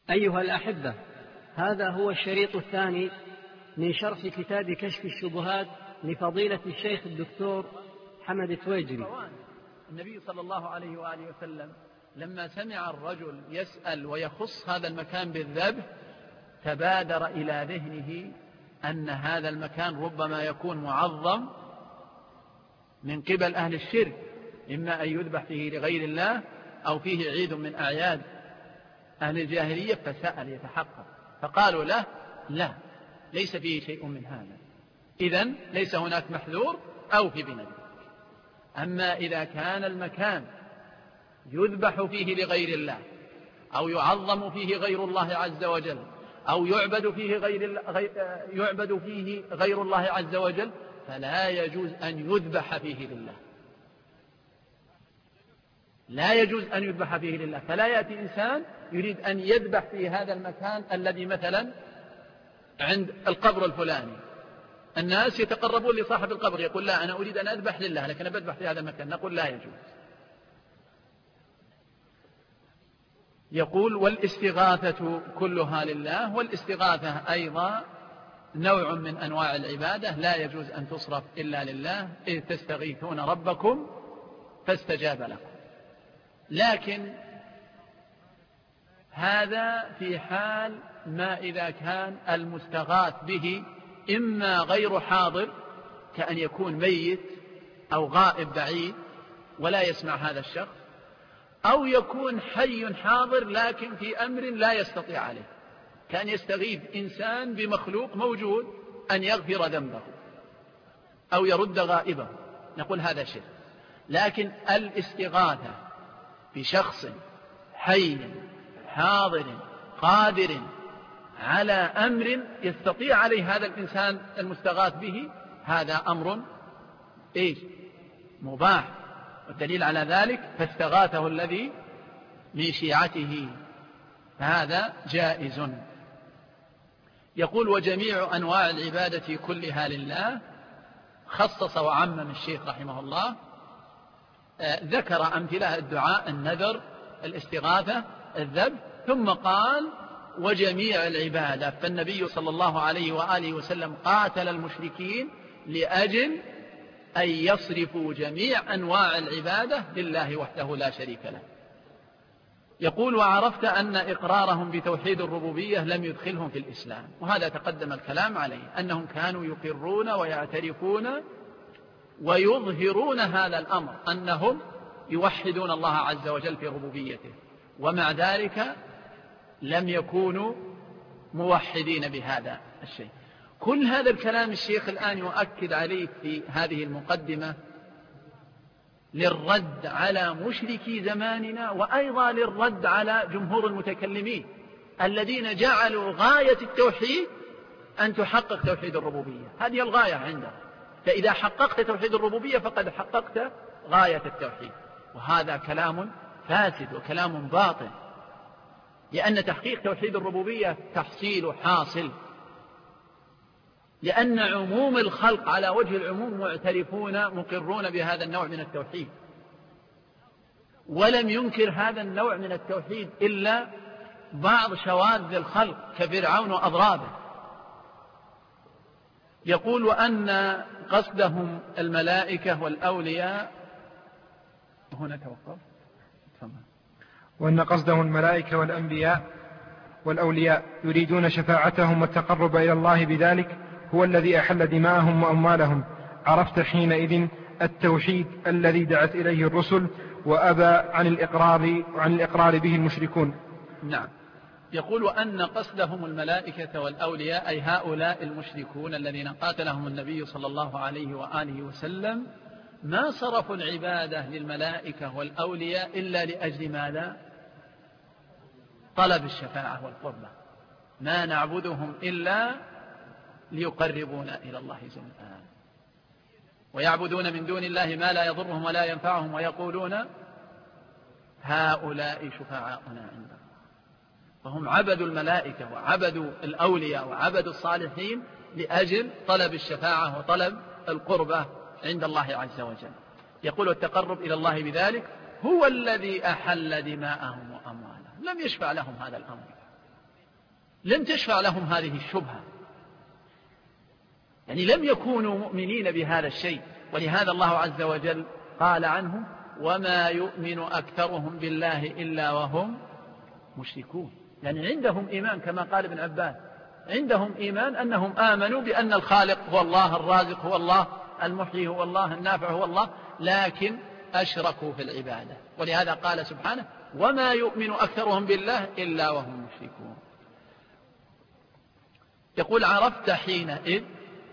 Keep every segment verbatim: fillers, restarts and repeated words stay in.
أيها الأحبة، هذا هو الشريط الثاني من شرح كتاب كشف الشبهات لفضيلة الشيخ الدكتور حمد التويجري. النبي صلى الله عليه وآله وسلم لما سمع الرجل يسأل ويخص هذا المكان بالذبح تبادر إلى ذهنه أن هذا المكان ربما يكون معظم من قبل أهل الشرك، إما أن يذبح فيه لغير الله أو فيه عيد من أعياد أهل الجاهلية، فسأل يتحقق فقالوا له لا، ليس فيه شيء من هذا، إذن ليس هناك محذور أو في بنذرك. أما إذا كان المكان يذبح فيه لغير الله أو يعظم فيه غير الله عز وجل أو يعبد فيه غير, يعبد فيه غير الله عز وجل فلا يجوز أن يذبح فيه لله، لا يجوز أن يذبح فيه لله. فلا يأتي إنسان يريد أن يذبح في هذا المكان الذي مثلا عند القبر الفلاني، الناس يتقربون لصاحب القبر يقول لا أنا أريد أن أذبح لله لكن أنا بذبح في هذا المكان، نقول لا يجوز. يقول والاستغاثة كلها لله، والاستغاثة أيضا نوع من أنواع العبادة لا يجوز أن تصرف إلا لله، إذ تستغيثون ربكم فاستجاب لكم. لكن هذا في حال ما إذا كان المستغاث به إما غير حاضر كأن يكون ميت أو غائب بعيد ولا يسمع هذا الشخص، أو يكون حي حاضر لكن في أمر لا يستطيع عليه، كأن يستغيث إنسان بمخلوق موجود أن يغفر ذنبه أو يرد غائبه، نقول هذا شرك. لكن الاستغاثة بشخص حي حاضر قادر على أمر يستطيع عليه هذا الإنسان المستغاث به، هذا أمر إيش؟ مباح. والدليل على ذلك فاستغاثه الذي من شيعته، فهذا جائز. يقول وجميع أنواع العبادة كلها لله، خصص وعمم الشيخ رحمه الله، ذكر أمثلة الدعاء، النذر، الاستغاثة، الذبح، ثم قال وجميع العبادة. فالنبي صلى الله عليه وآله وسلم قاتل المشركين لأجل أن يصرفوا جميع أنواع العبادة لله وحده لا شريك له. يقول وعرفت أن إقرارهم بتوحيد الربوبية لم يدخلهم في الإسلام، وهذا تقدم الكلام عليه، أنهم كانوا يقرون ويعترفون ويظهرون هذا الأمر أنهم يوحدون الله عز وجل في ربوبيته، ومع ذلك لم يكونوا موحدين بهذا الشيء. كل هذا الكلام الشيخ الآن يؤكد عليه في هذه المقدمة للرد على مشركي زماننا، وأيضا للرد على جمهور المتكلمين الذين جعلوا غاية التوحيد أن تحقق توحيد الربوبية، هذه الغاية عندهم، فإذا حققت توحيد الربوبية فقد حققت غاية التوحيد، وهذا كلام فاسد وكلام باطل، لأن تحقيق توحيد الربوبية تحصيل حاصل، لأن عموم الخلق على وجه العموم معترفون مقرون بهذا النوع من التوحيد، ولم ينكر هذا النوع من التوحيد إلا بعض شواذ الخلق كفرعون وأضرابه. يقول وأن قصدهم الملائكة والأولياء، هنا توقف، وأن قصدهم الملائكة والأنبياء والأولياء يريدون شفاعتهم والتقرب إلى الله بذلك هو الذي أحل دماءهم وأموالهم. عرفت حينئذ التوحيد الذي دعت إليه الرسل وأبى عن الإقرار, عن الإقرار به المشركون. نعم. يقول وأن قصدهم الملائكة والأولياء أي هؤلاء المشركون الذين قاتلهم النبي صلى الله عليه وآله وسلم ما صرفوا العبادة للملائكة والأولياء إلا لأجل ماذا؟ طلب الشفاعة والقربة، ما نعبدهم إلا ليقربونا إلى الله زلفى، ويعبدون من دون الله ما لا يضرهم ولا ينفعهم ويقولون هؤلاء شفعاؤنا عندنا. فهم عبدوا الملائكة وعبدوا الأولياء وعبدوا الصالحين لأجل طلب الشفاعة وطلب القربة عند الله عز وجل. يقول التقرب إلى الله بذلك هو الذي أحل دماءهم وأموالهم، لم يشفع لهم هذا الأمر، لم تشفع لهم هذه الشبهة، يعني لم يكونوا مؤمنين بهذا الشيء. ولهذا الله عز وجل قال عنه: وما يؤمن أكثرهم بالله إلا وهم مشركون. يعني عندهم إيمان كما قال ابن عباس، عندهم إيمان أنهم آمنوا بأن الخالق هو الله، الرازق هو الله، المحيي هو الله، النافع هو الله، لكن أشركوا في العبادة. ولهذا قال سبحانه: وما يؤمن أكثرهم بالله إلا وهم مشركون. يقول: عرفت حينئذ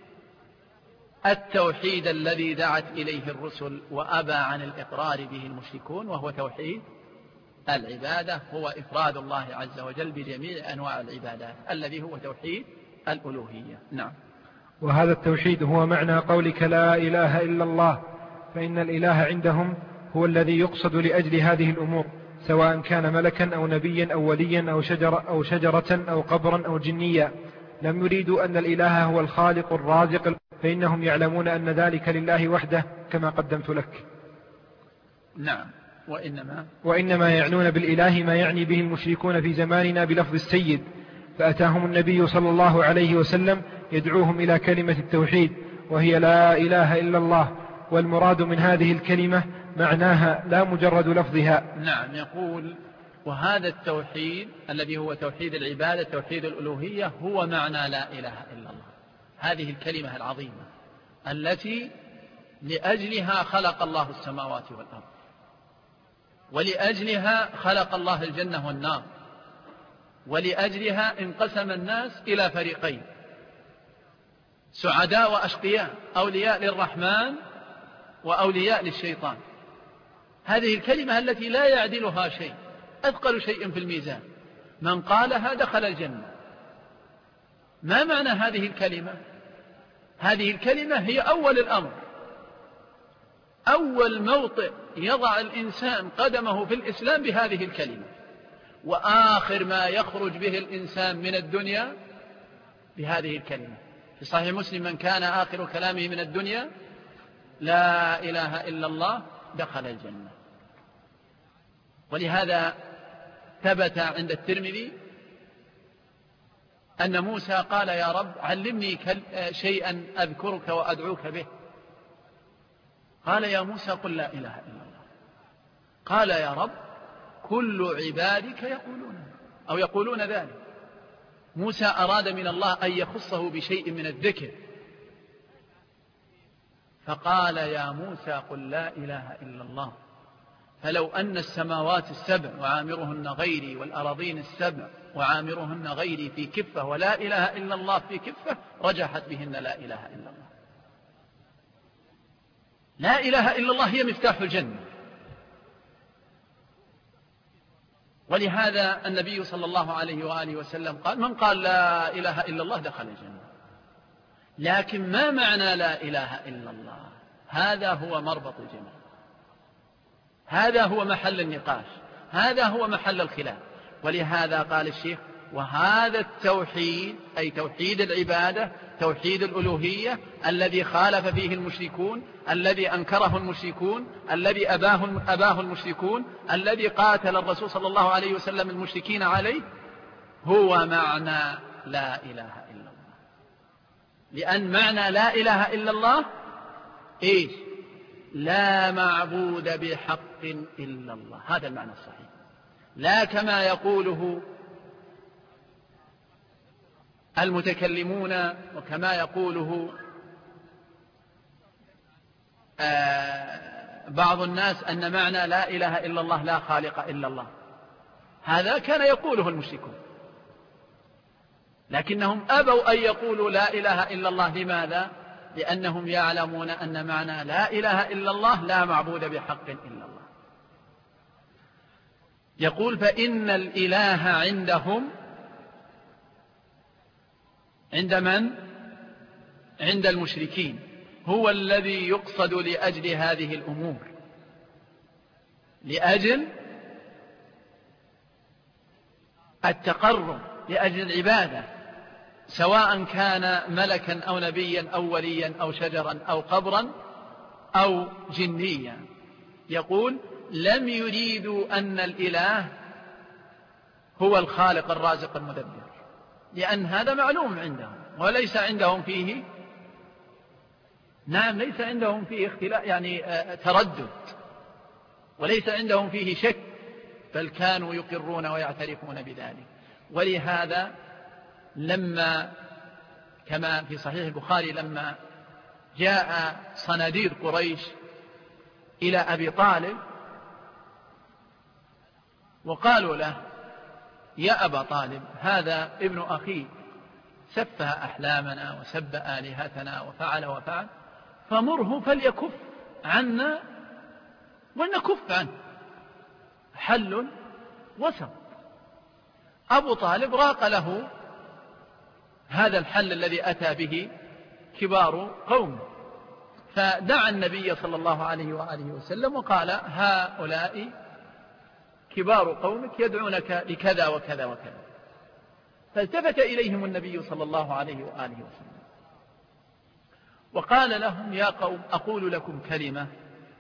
التوحيد الذي دعت إليه الرسل وأبى عن الإقرار به المشركون، وهو توحيد العبادة، هو إفراد الله عز وجل بجميع أنواع العبادات، الذي هو توحيد الألوهية. نعم. وهذا التوحيد هو معنى قولك لا إله إلا الله، فإن الإله عندهم هو الذي يقصد لأجل هذه الأمور، سواء كان ملكا أو نبيا أو وليا أو شجرة أو, شجرة أو قبرا أو جنيا. لم يريدوا أن الإله هو الخالق الرازق، فإنهم يعلمون أن ذلك لله وحده كما قدمت لك. نعم. وإنما, وإنما يعنون بالإله ما يعني به المشركون في زماننا بلفظ السيد، فأتاهم النبي صلى الله عليه وسلم يدعوهم إلى كلمة التوحيد، وهي لا إله إلا الله، والمراد من هذه الكلمة معناها لا مجرد لفظها. نعم. يقول: وهذا التوحيد الذي هو توحيد العبادة، توحيد الألوهية، هو معنى لا إله إلا الله، هذه الكلمة العظيمة التي لأجلها خلق الله السماوات والأرض، ولأجلها خلق الله الجنة والنار، ولأجلها انقسم الناس إلى فريقين: سعداء وأشقياء، أولياء للرحمن وأولياء للشيطان. هذه الكلمة التي لا يعدلها شيء، أثقل شيء في الميزان، من قالها دخل الجنة. ما معنى هذه الكلمة؟ هذه الكلمة هي أول الأمر، أول موطئ يضع الإنسان قدمه في الإسلام بهذه الكلمة، وآخر ما يخرج به الإنسان من الدنيا بهذه الكلمة. في صحيح مسلم: من كان آخر كلامه من الدنيا لا إله إلا الله دخل الجنة. ولهذا ثبت عند الترمذي أن موسى قال: يا رب علمني شيئا أذكرك وأدعوك به. قال: يا موسى قل لا إله إلا الله. قال: يا رب كل عبادك يقولون أو يقولون ذلك. موسى أراد من الله أن يخصه بشيء من الذكر، فقال: يا موسى قل لا إله إلا الله، فلو أن السماوات السبع وعامرهن غيري والأراضين السبع وعامرهن غيري في كفة ولا إله إلا الله في كفة رجحت بهن لا إله إلا الله. لا إله إلا الله هي مفتاح الجنة. ولهذا النبي صلى الله عليه وآله وسلم قال: من قال لا إله إلا الله دخل الجنة. لكن ما معنى لا إله إلا الله؟ هذا هو مربط الجميع، هذا هو محل النقاش، هذا هو محل الخلاف. ولهذا قال الشيخ: وهذا التوحيد أي توحيد العبادة، توحيد الألوهية، الذي خالف فيه المشركون، الذي أنكره المشركون، الذي أباه, أباه المشركون، الذي قاتل الرسول صلى الله عليه وسلم المشركين عليه، هو معنى لا إله إلا الله. لأن معنى لا إله إلا الله إيش؟ لا معبود بحق إلا الله، هذا المعنى الصحيح، لا كما يقوله المتكلمون وكما يقوله بعض الناس أن معنى لا إله إلا الله لا خالق إلا الله. هذا كان يقوله المشركون، لكنهم أبوا أن يقولوا لا إله إلا الله. لماذا؟ لأنهم يعلمون أن معنى لا إله إلا الله لا معبود بحق إلا الله. يقول: فإن الإله عندهم، عند من؟ عند المشركين، هو الذي يقصد لأجل هذه الأمور، لأجل التقرب، لأجل العبادة، سواء كان ملكا أو نبيا أو وليا أو شجرا أو قبرا أو جنيا. يقول: لم يريدوا أن الإله هو الخالق الرازق المدبر، لأن هذا معلوم عندهم وليس عندهم فيه نعم ليس عندهم فيه اختلاف يعني تردد، وليس عندهم فيه شك، بل كانوا يقرون ويعترفون بذلك. ولهذا لما كما في صحيح البخاري لما جاء صناديد قريش إلى أبي طالب وقالوا له يا أبا طالب هذا ابن أخيك سفه أحلامنا وسب آلهتنا وفعل وفعل، فمره فليكف عنا ولنكف عنه، حل وسط. أبو طالب راق له هذا الحل الذي أتى به كبار قومه، فدعا النبي صلى الله عليه وآله وسلم وقال هؤلاء كبار قومك يدعونك لكذا وكذا وكذا. فالتفت إليهم النبي صلى الله عليه وآله وسلم وقال لهم يا قوم أقول لكم كلمة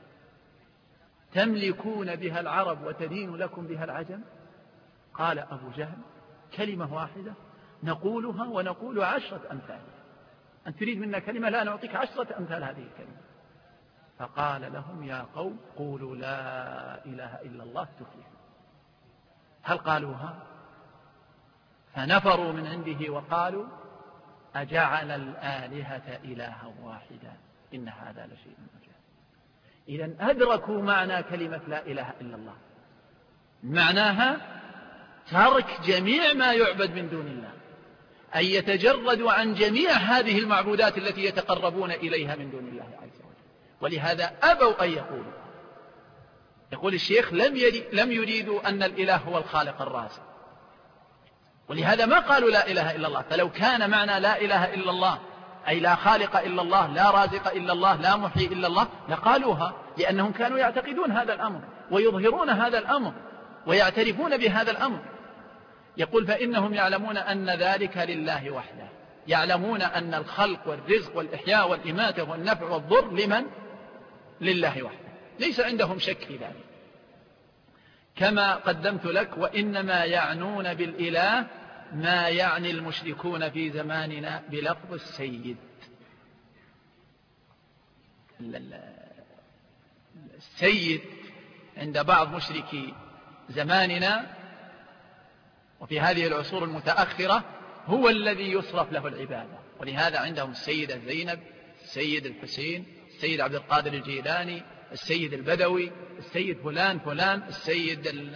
تملكون بها العرب وتدين لكم بها العجم. قال أبو جهل كلمة واحدة نقولها ونقول عشرة أمثالها، أن تريد منا كلمة لا نعطيك عشرة أمثال هذه الكلمة. فقال لهم يا قوم قولوا لا إله إلا الله تفلحوا. هل قالوها؟ فنفروا من عنده وقالوا أجعل الآلهة إلها واحدا إن هذا لشيء عجاب. إذن أدركوا معنى كلمة لا إله إلا الله، معناها ترك جميع ما يعبد من دون الله، أن يتجردوا عن جميع هذه المعبودات التي يتقربون إليها من دون الله عز وجل. ولهذا أبوا أن يقولوا. يقول الشيخ لم يريدوا أن الإله هو الخالق الرازق، ولهذا ما قالوا لا إله إلا الله. فلو كان معنى لا إله إلا الله أي لا خالق إلا الله لا رازق إلا الله لا محيي إلا الله لقالوها، لأنهم كانوا يعتقدون هذا الأمر ويظهرون هذا الأمر ويعترفون بهذا الأمر. يقول فإنهم يعلمون أن ذلك لله وحده، يعلمون أن الخلق والرزق والإحياء والإماتة والنفع والضر لمن؟ لله وحده، ليس عندهم شك في ذلك. كما قدمت لك وإنما يعنون بالإله ما يعني المشركون في زماننا بلفظ السيد. السيد عند بعض مشركي زماننا وفي هذه العصور المتأخرة هو الذي يصرف له العبادة. ولهذا عندهم السيدة زينب، السيد الحسين، السيد عبد القادر الجيلاني، السيد البدوي، السيد فلان فلان، السيد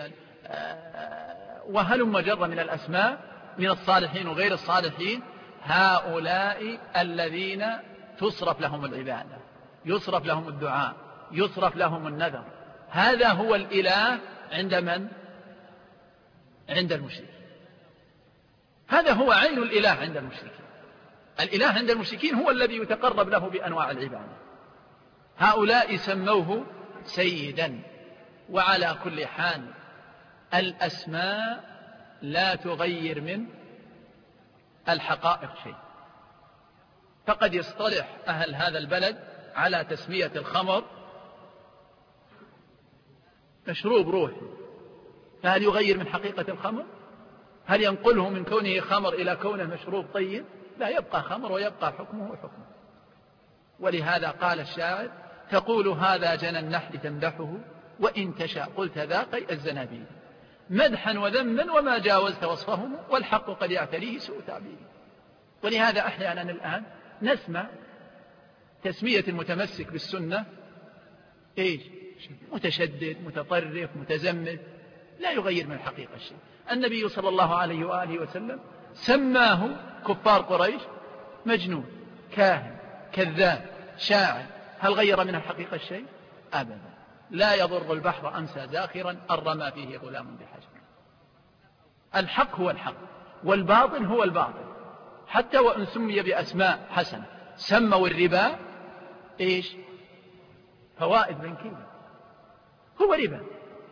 وهلم جر من الأسماء من الصالحين وغير الصالحين. هؤلاء الذين تصرف لهم العبادة، يصرف لهم الدعاء، يصرف لهم النذر. هذا هو الإله عند من؟ عند المشركين. هذا هو عين الإله عند المشركين. الإله عند المشركين هو الذي يتقرب له بأنواع العبادة. هؤلاء سموه سيدا. وعلى كل حال الأسماء لا تغير من الحقائق شيء. فقد يصطلح أهل هذا البلد على تسمية الخمر مشروب روحي، فهل يغير من حقيقة الخمر؟ هل ينقله من كونه خمر إلى كونه مشروب طيب؟ لا، يبقى خمر ويبقى حكمه حكمه. ولهذا قال الشاعر تقول هذا جنى النحل تمدحه وإن تشاء قلت ذاق الزنابيل مدحا وذما وما جاوزت وصفهم والحق قد يعتريه سوء تعبير. ولهذا أحيانا الآن نسمع تسمية المتمسك بالسنة إيش؟ متشدد، متطرف، متزمت، لا يغير من الحقيقة الشيء. النبي صلى الله عليه وآله وسلم سماه كفار قريش مجنون، كاهن، كذاب، شاعر. هل غير من الحقيقة الشيء؟ أبدا. لا يضر البحر أمسى زاخرا أرمى فيه غلام بحجر. الحق هو الحق والباطل هو الباطل، حتى وإن سمي بأسماء حسنة. سموا الربا إيش؟ فوائد بنكية، هو ربا.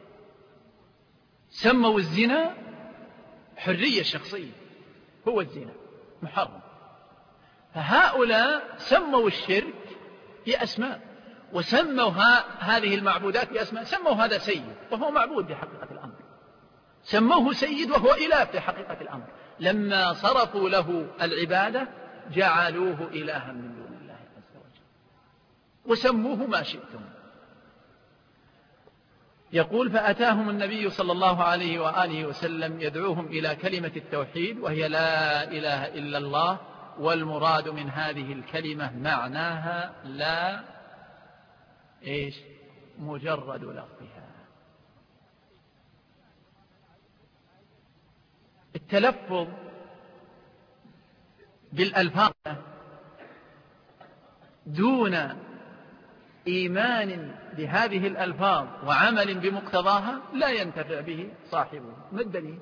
سموا الزنا حرية شخصية، هو الزنا محرم. فهؤلاء سموا الشرك بأسماء، وسموا هذه المعبودات بأسماء. سموا هذا سيد وهو معبود بحقيقة الأمر، سموه سيد وهو إله في حقيقة الأمر. لما صرفوا له العبادة جعلوه إلها من دون الله عز وجل وسموه ما شئتم. يقول فأتاهم النبي صلى الله عليه وآله وسلم يدعوهم إلى كلمة التوحيد وهي لا إله إلا الله، والمراد من هذه الكلمة معناها لا إيش مجرد لفظها. التلفظ بالألفاظ دون إيمان بهذه الألفاظ وعمل بمقتضاها لا ينتفع به صاحبه. ما الدليل؟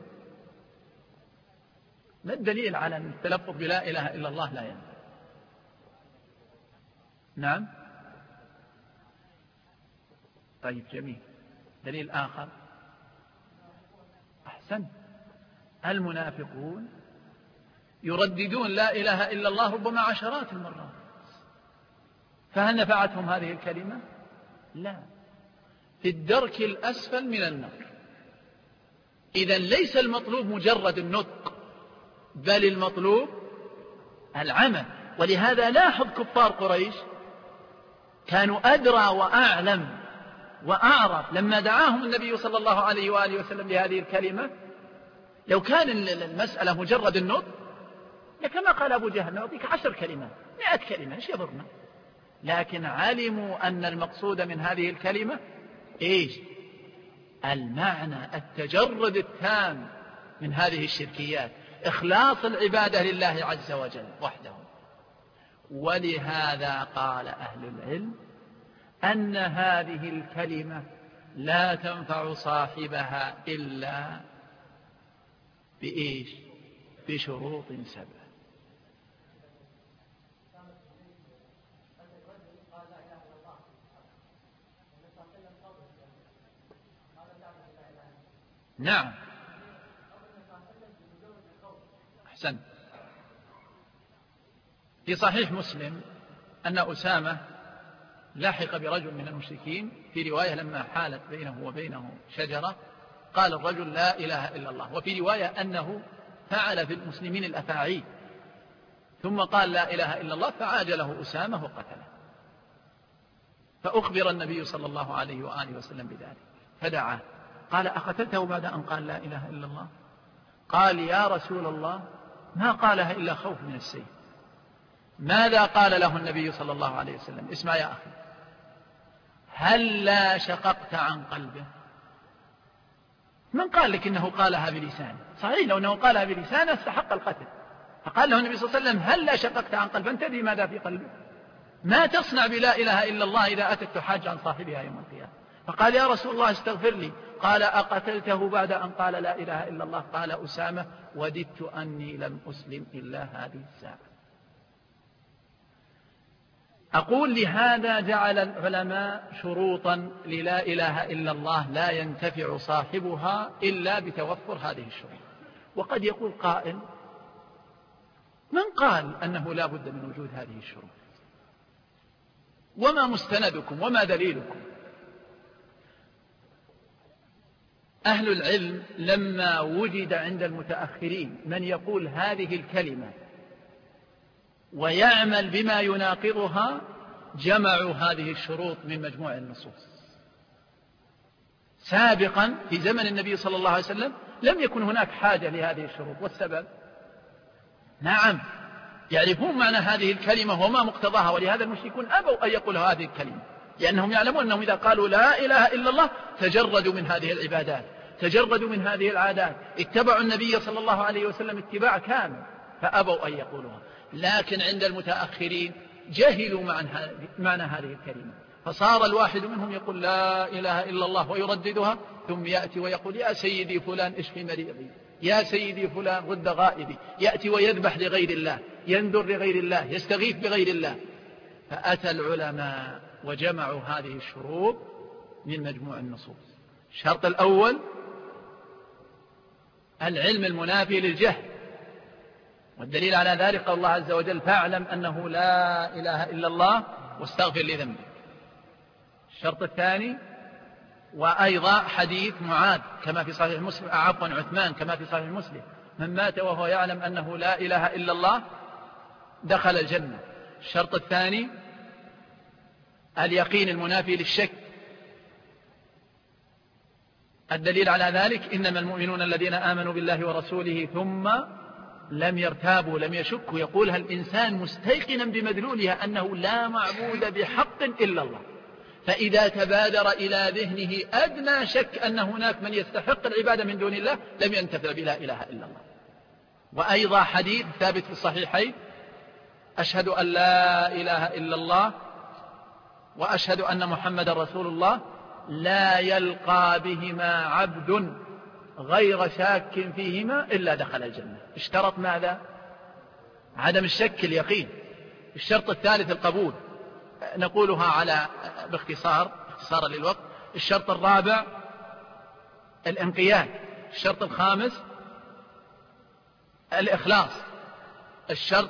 ما الدليل على أن التلفظ بلا إله إلا الله لا ينفع؟ نعم. طيب جميل. دليل آخر. أحسن. المنافقون يرددون لا إله إلا الله ربما عشرات المرات، فهل نفعتهم هذه الكلمة؟ لا. في الدرك الأسفل من النار. إذن ليس المطلوب مجرد النطق، بل المطلوب العمل. ولهذا لاحظ كفار قريش كانوا أدرى وأعلم وأعرف لما دعاهم النبي صلى الله عليه وآله وسلم لهذه الكلمة. لو كان المسألة مجرد النطق كما قال أبو جهل نعطيك عشر كلمات مئة كلمة إيش يضرنا، لكن علموا أن المقصود من هذه الكلمة إيش؟ المعنى، التجرد التام من هذه الشركيات، إخلاص العبادة لله عز وجل وحده. ولهذا قال أهل العلم أن هذه الكلمة لا تنفع صاحبها إلا بإيش؟ بشروط سبعة. نعم. أحسن. في صحيح مسلم أن أسامة لاحق برجل من المشركين، في رواية لما حالت بينه وبينه شجرة قال الرجل لا إله إلا الله، وفي رواية أنه فعل في المسلمين الأفاعيل ثم قال لا إله إلا الله فعاجله أسامة وقتله. فأخبر النبي صلى الله عليه وآله وسلم بذلك فدعاه قال أقتلته بعد أن قال لا إله إلا الله؟ قال يا رسول الله ما قالها إلا خوف من السيف. ماذا قال له النبي صلى الله عليه وسلم؟ اسمع يا أخي، هل لا شققت عن قلبه؟ من قال لك إنه قالها بلسانه؟ صحيح لو أنه قالها بلسانه استحق القتل. فقال له النبي صلى الله عليه وسلم هل لا شققت عن قلبه؟ أنت تدري ماذا في قلبه؟ ما تصنع بلا إله إلا الله إذا أتت تحاج عن صاحبها يوم القيامة؟ فقال يا رسول الله استغفر لي. قال أقتلته بعد أن قال لا إله إلا الله؟ قال أسامة وددت أني لم أسلم إلا هذه الساعة. أقول لهذا جعل العلماء شروطا للا إله إلا الله لا ينتفع صاحبها إلا بتوفر هذه الشروط. وقد يقول قائل من قال أنه لا بد من وجود هذه الشروط؟ وما مستندكم وما دليلكم؟ أهل العلم لما وجد عند المتأخرين من يقول هذه الكلمة ويعمل بما يناقضها جمعوا هذه الشروط من مجموع النصوص. سابقا في زمن النبي صلى الله عليه وسلم لم يكن هناك حاجة لهذه الشروط، والسبب نعم يعرفون معنى هذه الكلمة وما مقتضاها، ولهذا المشركون أبوا أن يقولوا هذه الكلمة، لأنهم يعلمون أنهم إذا قالوا لا إله إلا الله تجردوا من هذه العبادات، تجردوا من هذه العادات، اتبعوا النبي صلى الله عليه وسلم اتباع كامل، فأبوا أن يقولوها. لكن عند المتأخرين جهلوا معنى هذه الكلمة، فصار الواحد منهم يقول لا إله إلا الله ويرددها، ثم يأتي ويقول يا سيدي فلان اشفي مريضي، يا سيدي فلان رد غائبي، يأتي ويذبح لغير الله، ينذر لغير الله، يستغيث بغير الله. فأتى العلماء وجمعوا هذه الشروط من مجموع النصوص. الشرط الأول العلم المنافي للجهل، والدليل على ذلك قال الله عز وجل فاعلم أنه لا إله إلا الله واستغفر لذنبك. الشرط الثاني وأيضا حديث معاذ كما في صحيح مسلم، عفوا عثمان كما في صحيح مسلم: من مات وهو يعلم أنه لا إله إلا الله دخل الجنة. الشرط الثاني اليقين المنافي للشك. الدليل على ذلك: إنما المؤمنون الذين آمنوا بالله ورسوله ثم لم يرتابوا لم يشكوا. يقولها الإنسان مستيقنا بمدلولها أنه لا معبود بحق إلا الله، فإذا تبادر إلى ذهنه أدنى شك أن هناك من يستحق العبادة من دون الله لم ينتفع بلا إله إلا الله. وأيضا حديث ثابت في الصحيحين: أشهد أن لا إله إلا الله وأشهد أن محمد رسول الله لا يلقى بهما عبد غير شاك فيهما إلا دخل الجنة. اشترط ماذا؟ عدم الشك، اليقين. الشرط الثالث القبول. نقولها على باختصار اختصارا للوقت: الشرط الرابع الانقياد. الشرط الخامس الإخلاص. الشرط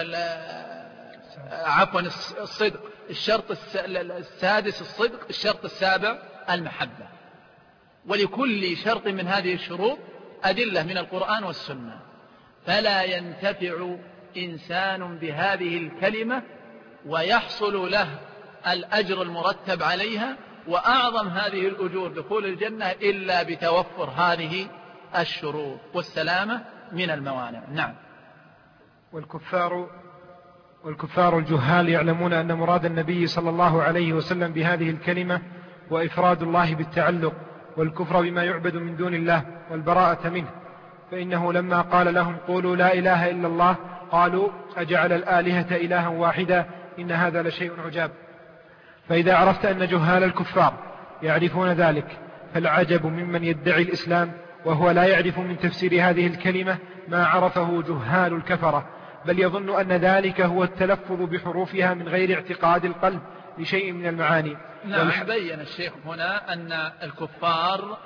عفوا الصدق. الشرط السادس الصدق. الشرط السابع المحبة. ولكل شرط من هذه الشروط أدلة من القرآن والسنة، فلا ينتفع إنسان بهذه الكلمة ويحصل له الأجر المرتب عليها وأعظم هذه الأجور دخول الجنة إلا بتوفر هذه الشروط والسلامة من الموانع. نعم. والكفار والكفار الجهال يعلمون أن مراد النبي صلى الله عليه وسلم بهذه الكلمة وإفراد الله بالتعلق، والكفر بما يعبد من دون الله والبراءة منه، فإنه لما قال لهم قولوا لا إله إلا الله قالوا أجعل الآلهة إلها واحدا إن هذا لشيء عجاب. فإذا عرفت أن جهال الكفار يعرفون ذلك فالعجب ممن يدعي الإسلام وهو لا يعرف من تفسير هذه الكلمة ما عرفه جهال الكفرة، بل يظن أن ذلك هو التلفظ بحروفها من غير اعتقاد القلب لشيء من المعاني. نعم. بين الشيخ هنا أن الكفار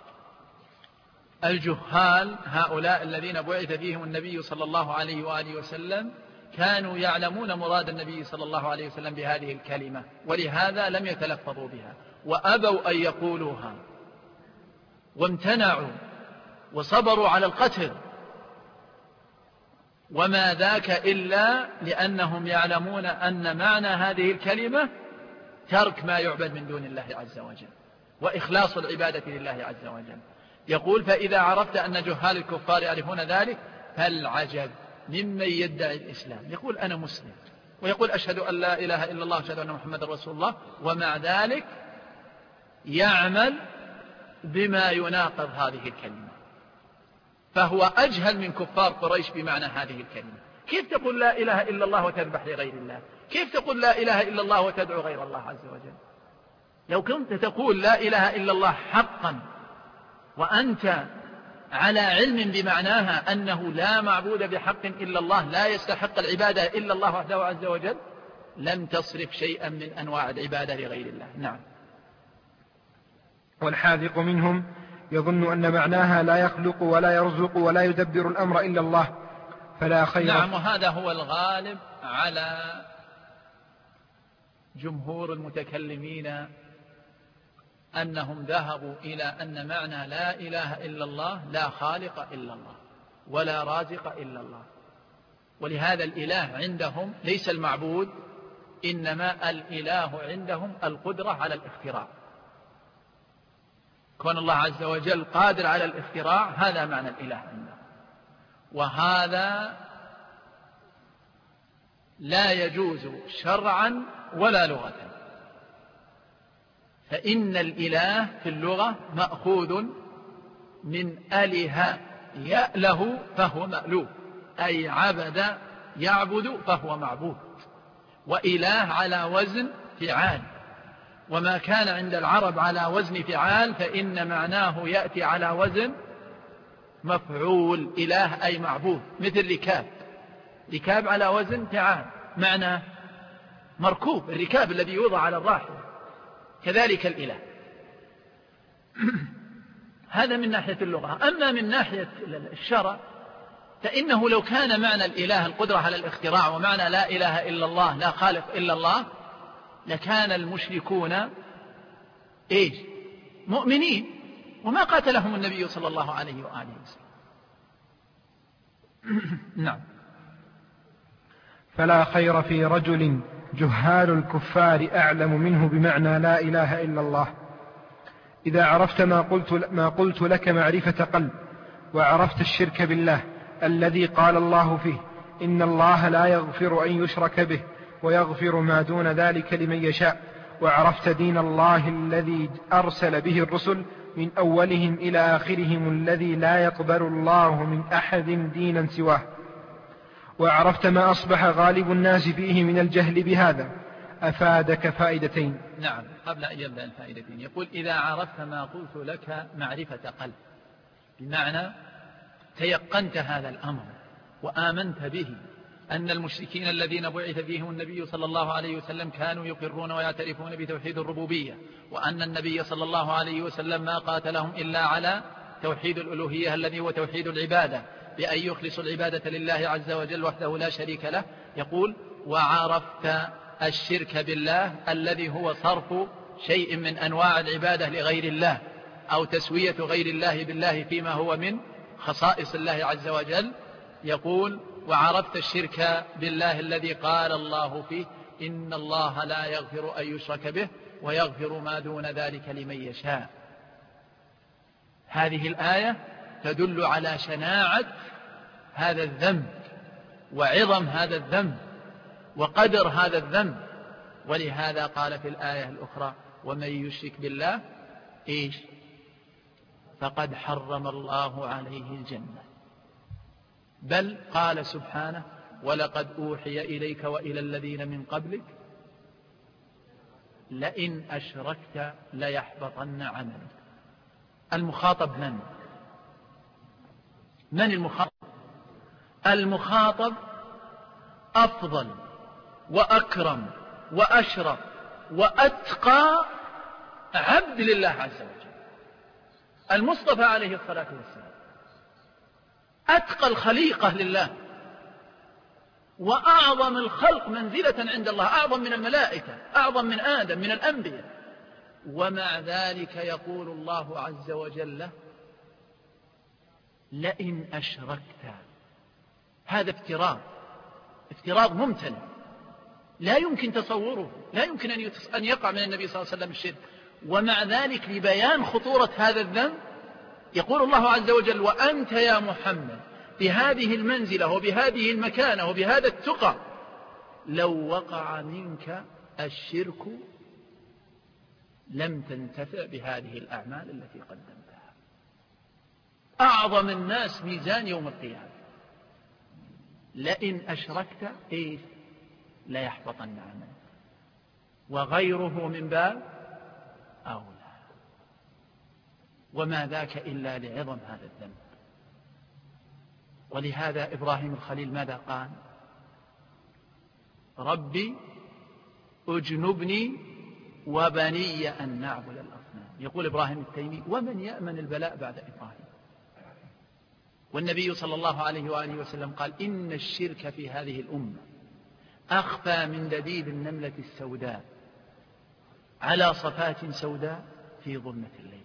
الجهال هؤلاء الذين بعث فيهم النبي صلى الله عليه وآله وسلم كانوا يعلمون مراد النبي صلى الله عليه وسلم بهذه الكلمة، ولهذا لم يتلفظوا بها وأبوا أن يقولوها وامتنعوا وصبروا على القتل، وما ذاك إلا لأنهم يعلمون أن معنى هذه الكلمة ترك ما يعبد من دون الله عز وجل وإخلاص العبادة لله عز وجل. يقول: فإذا عرفت أن جهال الكفار يعرفون ذلك فالعجب ممن يدعي الإسلام يقول أنا مسلم ويقول أشهد أن لا إله إلا الله وأشهد أن محمد رسول الله، ومع ذلك يعمل بما يناقض هذه الكلمة، فهو أجهل من كفار قريش بمعنى هذه الكلمة. كيف تقول لا إله إلا الله وتذبح لغير الله؟ كيف تقول لا إله إلا الله وتدعو غير الله عز وجل؟ لو كنت تقول لا إله إلا الله حقا وأنت على علم بمعناها أنه لا معبود بحق إلا الله، لا يستحق العبادة إلا الله وحده عز وجل، لم تصرف شيئا من أنواع العبادة لغير الله. نعم. والحاذق منهم يظن أن معناها لا يخلق ولا يرزق ولا يدبر الأمر إلا الله فلا خير. نعم. وهذا هو الغالب على جمهور المتكلمين، أنهم ذهبوا إلى أن معنى لا إله إلا الله لا خالق إلا الله ولا رازق إلا الله، ولهذا الإله عندهم ليس المعبود، إنما الإله عندهم القدرة على الاختراع. كون الله عز وجل قادر على الاختراع هذا معنى الإله عندهم، وهذا لا يجوز شرعا ولا لغة، فإن الإله في اللغة مأخوذ من أله يأله فهو مألوه، أي عبد يعبد فهو معبود، وإله على وزن فعال، وما كان عند العرب على وزن فعال فإن معناه يأتي على وزن مفعول. إله أي معبود، مثل ركاب، ركاب على وزن فعال معنى مركوب، الركاب الذي يوضع على الراحلة، كذلك الإله. هذا من ناحية اللغة. أما من ناحية الشرع فإنه لو كان معنى الإله القدرة على الاختراع ومعنى لا إله إلا الله لا خالق إلا الله لكان المشركون إيش مؤمنين وما قاتلهم النبي صلى الله عليه وآله وسلم. نعم. فلا خير في رجل جهال الكفار أعلم منه بمعنى لا إله إلا الله. إذا عرفت ما قلت, ما قلت لك معرفة قلب، وعرفت الشرك بالله الذي قال الله فيه إن الله لا يغفر أن يشرك به ويغفر ما دون ذلك لمن يشاء، وعرفت دين الله الذي أرسل به الرسل من أولهم إلى آخرهم الذي لا يقبل الله من أحد دينا سواه، وعرفت ما أصبح غالب الناس فيه من الجهل بهذا، أفادك فائدتين. نعم. قبل أن يبدأ الفائدتين يقول إذا عرفت ما قلت لك معرفة قلب، بمعنى تيقنت هذا الأمر وآمنت به أن المشركين الذين بعث فيهم النبي صلى الله عليه وسلم كانوا يقرون ويعترفون بتوحيد الربوبية، وأن النبي صلى الله عليه وسلم ما قاتلهم إلا على توحيد الألوهية الذي هو توحيد العبادة، بأن يخلص العبادة لله عز وجل وحده لا شريك له. يقول وعرفت الشرك بالله الذي هو صرف شيء من أنواع العبادة لغير الله، أو تسوية غير الله بالله فيما هو من خصائص الله عز وجل. يقول وعرفت الشرك بالله الذي قال الله فيه إن الله لا يغفر أن يشرك به ويغفر ما دون ذلك لمن يشاء. هذه الآية تدل على شناعة هذا الذنب وعظم هذا الذنب وقدر هذا الذنب، ولهذا قال في الآية الأخرى ومن يشرك بالله إيش فقد حرم الله عليه الجنة. بل قال سبحانه ولقد أوحي إليك وإلى الذين من قبلك لئن أشركت ليحبطن عملك. المخاطب من؟ من المخاطب؟ المخاطب أفضل وأكرم وأشرف وأتقى عبد لله عز وجل، المصطفى عليه الصلاة والسلام، أتقى الخليقة لله وأعظم الخلق منزلة عند الله، أعظم من الملائكة، أعظم من آدم، من الأنبياء. ومع ذلك يقول الله عز وجل لئن أشركت. هذا افتراض، افتراض ممتنع لا يمكن تصوره، لا يمكن أن يقع من النبي صلى الله عليه وسلم الشرك. ومع ذلك لبيان خطورة هذا الذنب يقول الله عز وجل وأنت يا محمد بهذه المنزلة وبهذه المكانة وبهذا التقى لو وقع منك الشرك لم تنتفع بهذه الأعمال التي قدمتها. أعظم الناس ميزان يوم القيامة. لئن أشركت إيه لا يحبطن عملك، وغيره من باب أولى. وما ذاك إلا لعظم هذا الذنب. ولهذا إبراهيم الخليل ماذا قال؟ ربي أجنبني وبني أن نعبد الأصنام. يقول إبراهيم التيمي ومن يأمن البلاء بعد إبراهيم؟ والنبي صلى الله عليه وآله وسلم قال إن الشرك في هذه الأمة أخفى من دبيب النملة السوداء على صفات سوداء في ظلمة الليل.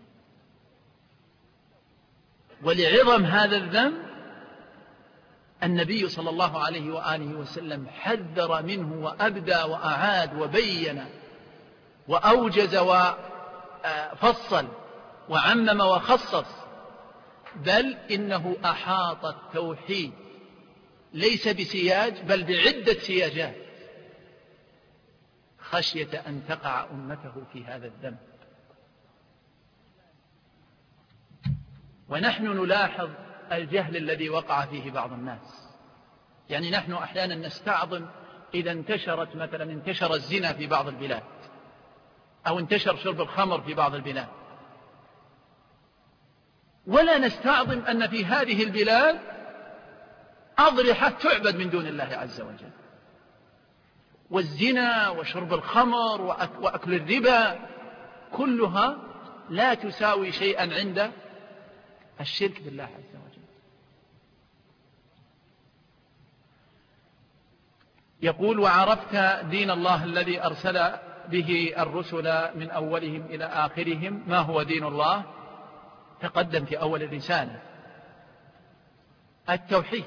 ولعظم هذا الذنب النبي صلى الله عليه وآله وسلم حذر منه وأبدى وأعاد وبين وأوجز وفصل وعمم وخصص. بل إنه أحاط التوحيد ليس بسياج بل بعدة سياجات خشية أن تقع أمته في هذا الذنب. ونحن نلاحظ الجهل الذي وقع فيه بعض الناس. يعني نحن أحيانا نستعظم إذا انتشرت مثلا انتشر الزنا في بعض البلاد أو انتشر شرب الخمر في بعض البلاد، ولا نستعظم أن في هذه البلاد أضرحة تعبد من دون الله عز وجل. والزنا وشرب الخمر وأكل الربا كلها لا تساوي شيئا عند الشرك بالله عز وجل. يقول وعرفت دين الله الذي أرسل به الرسل من أولهم إلى آخرهم ما هو دين الله؟ تقدم في أول الرسالة التوحيد.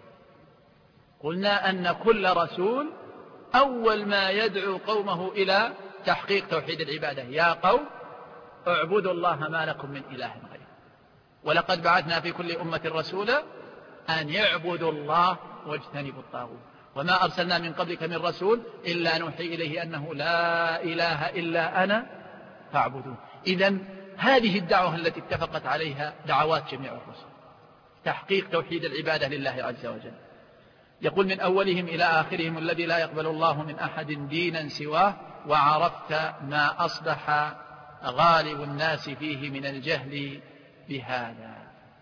قلنا أن كل رسول أول ما يدعو قومه إلى تحقيق توحيد العبادة: يا قوم اعبدوا الله ما لكم من إله غيره، ولقد بعثنا في كل أمة رسولا أن يعبدوا الله واجتنبوا الطاغوت، وما أرسلنا من قبلك من رسول إلا نوحي إليه أنه لا إله إلا أنا فاعبدون. إذن هذه الدعوة التي اتفقت عليها دعوات جميع الرسل، تحقيق توحيد العبادة لله عز وجل. يقول: من أولهم إلى آخرهم الذي لا يقبل الله من أحد دينا سواه، وعرفت ما أصبح غالب الناس فيه من الجهل بهذا.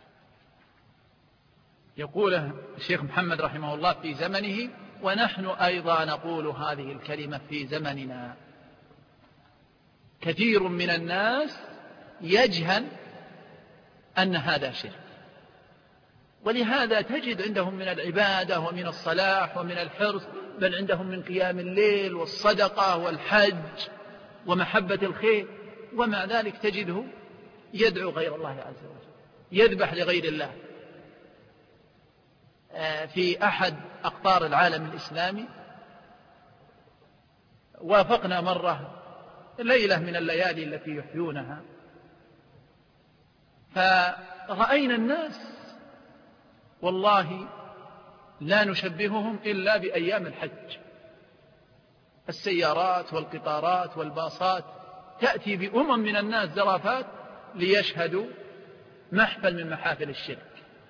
يقول الشيخ محمد رحمه الله في زمنه، ونحن أيضا نقول هذه الكلمة في زمننا. كثير من الناس يجهل أن هذا شرك، ولهذا تجد عندهم من العبادة ومن الصلاح ومن الحرص، بل عندهم من قيام الليل والصدقة والحج ومحبة الخير، ومع ذلك تجده يدعو غير الله عز وجل، يذبح لغير الله. في أحد أقطار العالم الإسلامي وافقنا مرة ليلة من الليالي التي يحيونها، فرأينا الناس والله لا نشبههم إلا بأيام الحج، السيارات والقطارات والباصات تأتي بأمم من الناس زرافات ليشهدوا محفل من محافل الشرك،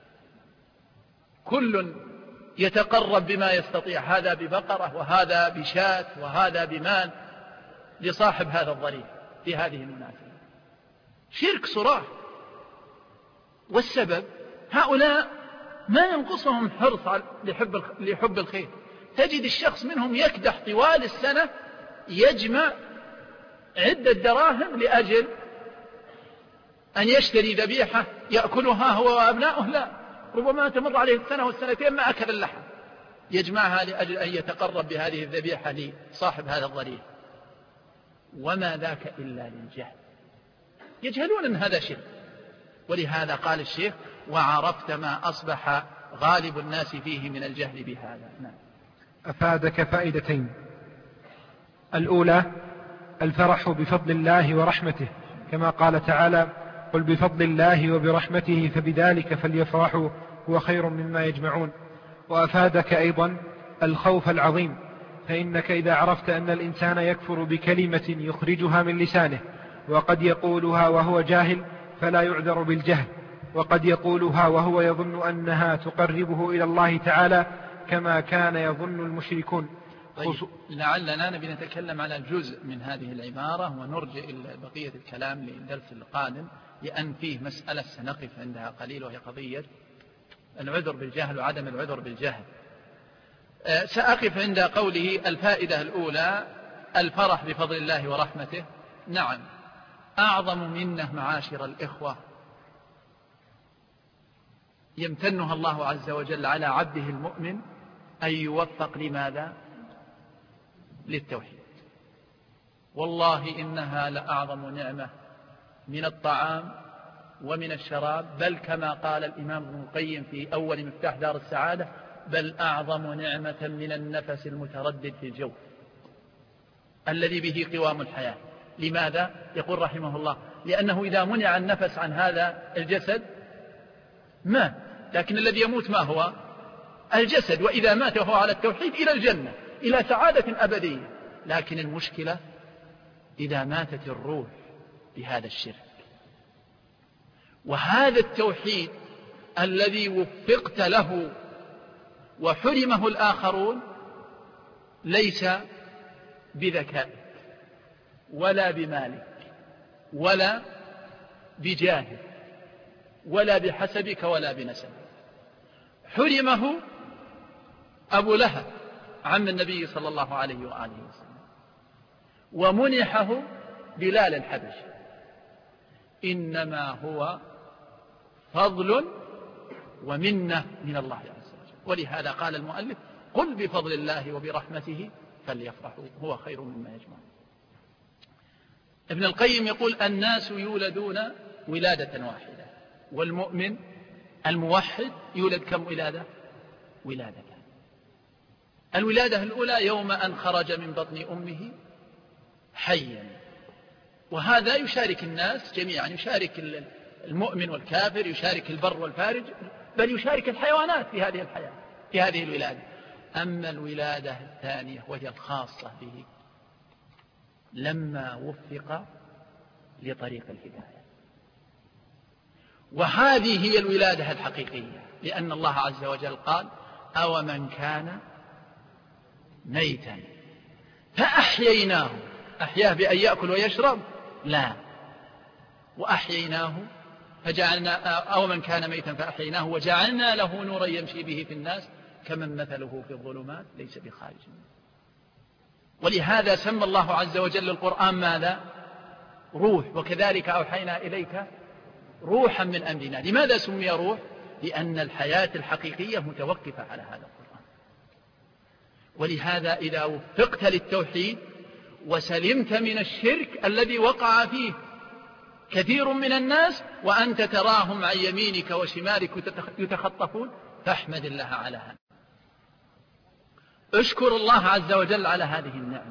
كل يتقرب بما يستطيع، هذا ببقرة وهذا بشاة وهذا بمال لصاحب هذا الضريح في هذه المناسبة. شرك صراح. والسبب هؤلاء ما ينقصهم حرص لحب لحب الخير. تجد الشخص منهم يكدح طوال السنة يجمع عدة دراهم لأجل أن يشتري ذبيحة يأكلها هو وأبناؤه، لا، ربما تمر عليه السنة والسنتين ما أكل اللحم، يجمعها لأجل أن يتقرب بهذه الذبيحة لصاحب هذا الضريح. وما ذاك إلا للجهل، يجهلون أن هذا شرك. ولهذا قال الشيخ: وعرفت ما أصبح غالب الناس فيه من الجهل بهذا. نعم. أفادك فائدتين: الأولى الفرح بفضل الله ورحمته، كما قال تعالى: قل بفضل الله وبرحمته فبذلك فليفرحوا هو خير مما يجمعون. وأفادك أيضا الخوف العظيم، فإنك إذا عرفت أن الإنسان يكفر بكلمة يخرجها من لسانه وقد يقولها وهو جاهل فلا يعذر بالجهل، وقد يقولها وهو يظن أنها تقربه إلى الله تعالى كما كان يظن المشركون. طيب، لعلنا نبي نتكلم على جزء من هذه العبارة ونرجع إلى بقية الكلام للدرس القادم، لأن فيه مسألة سنقف عندها قليل، وهي قضية العذر بالجهل وعدم العذر بالجهل. سأقف عند قوله: الفائدة الأولى الفرح بفضل الله ورحمته. نعم، أعظم منه معاشر الإخوة يمتنها الله عز وجل على عبده المؤمن أن يوفق لماذا؟ للتوحيد. والله إنها لأعظم نعمة من الطعام ومن الشراب، بل كما قال الإمام ابن القيم في أول مفتاح دار السعادة: بل أعظم نعمة من النفس المتردد في الجو الذي به قوام الحياة. لماذا؟ يقول رحمه الله: لأنه إذا منع النفس عن هذا الجسد مات، لكن الذي يموت ما هو؟ الجسد، وإذا مات وهو على التوحيد إلى الجنة، إلى سعادة أبدية. لكن المشكلة إذا ماتت الروح بهذا الشرك. وهذا التوحيد الذي وفقت له وحرمه الآخرون ليس بذكائك ولا بمالك ولا بجاهك ولا بحسبك ولا بنسبك. حرمه أبو لهب عم النبي صلى الله عليه وآله وسلم، ومنحه بلال الحبشي. إنما هو فضل ومنة من الله عز وجل. ولهذا قال المؤلف: قل بفضل الله وبرحمته فليفرحوا هو خير مما يجمعون. ابن القيم يقول الناس يولدون ولادة واحدة، والمؤمن الموحد يولد كم ولادة؟ ولادة. الولادة الأولى يوم أن خرج من بطن أمه حيا، وهذا يشارك الناس جميعا، يشارك المؤمن والكافر، يشارك البر والفارج، بل يشارك الحيوانات في هذه الحياة في هذه الولادة. أما الولادة الثانية وهي الخاصة به لما وفق لطريق الهداية، وهذه هي الولادة الحقيقية، لأن الله عز وجل قال أو من كان ميتا فأحييناه. أحياه بأن يأكل ويشرب؟ لا، وأحييناه فجعلنا أو من كان ميتا فأحييناه وجعلنا له نورا يمشي به في الناس كمن مثله في الظلمات ليس بخارج منه. ولهذا سمى الله عز وجل القرآن ماذا؟ روح. وكذلك أوحينا إليك روحا من أمرنا. لماذا سمي روح؟ لأن الحياة الحقيقية متوقفة على هذا القرآن. ولهذا إذا وفقت للتوحيد وسلمت من الشرك الذي وقع فيه كثير من الناس وأنت تراهم عن يمينك وشمالك يتخطفون، فاحمد الله على هذا، اشكر الله عز وجل على هذه النعمة،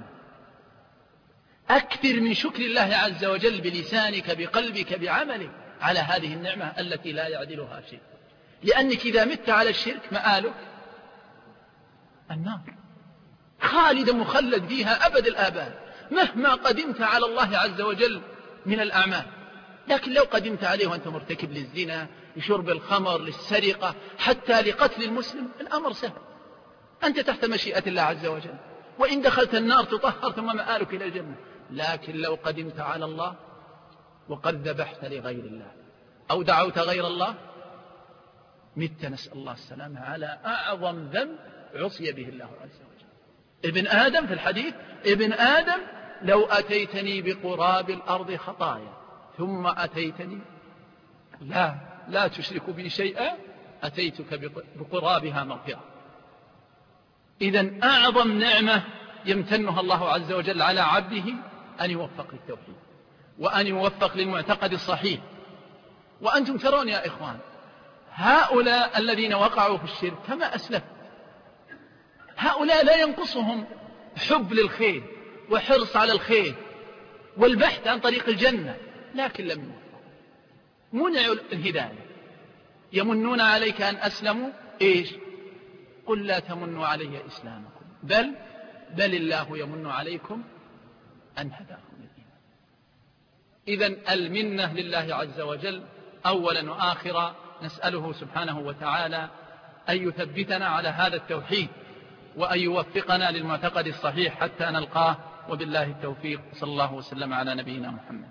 أكثر من شكر الله عز وجل بلسانك بقلبك بعملك على هذه النعمة التي لا يعدلها شيء. لأنك إذا مت على الشرك مآلك النار، خالد مخلد فيها أبد الآباد مهما قدمت على الله عز وجل من الأعمال. لكن لو قدمت عليه وأنت مرتكب للزنا، لشرب الخمر، للسرقة، حتى لقتل المسلم، الأمر سهل، أنت تحت مشيئة الله عز وجل، وإن دخلت النار تطهر ثم مآلك إلى الجنة. لكن لو قدمت على الله وقد ذبحت لغير الله أو دعوت غير الله مت، نسأل الله السلامة، على أعظم ذنب عصي به الله عز وجل. ابن آدم في الحديث ابن آدم لو أتيتني بقراب الأرض خطايا ثم أتيتني لا لا تشرك بي شيئا أتيتك بقرابها مغفرة. إذن أعظم نعمة يمتنها الله عز وجل على عبده أن يوفق للتوحيد وأن يوفق للمعتقد الصحيح. وأنتم ترون يا إخوان هؤلاء الذين وقعوا في الشرك كما أسلفت، هؤلاء لا ينقصهم حب للخير وحرص على الخير والبحث عن طريق الجنة، لكن لم يوفقوا، منعوا الهداية. يمنون عليك أن أسلموا، إيش؟ قل لا تمنوا علي إسلامكم بل بل الله يمن عليكم أن هداكم للإيمان. إذن المنة لله عز وجل أولا وآخرا. نسأله سبحانه وتعالى أن يثبتنا على هذا التوحيد وأن يوفقنا للمعتقد الصحيح حتى نلقاه، وبالله التوفيق. صلى الله وسلم على نبينا محمد.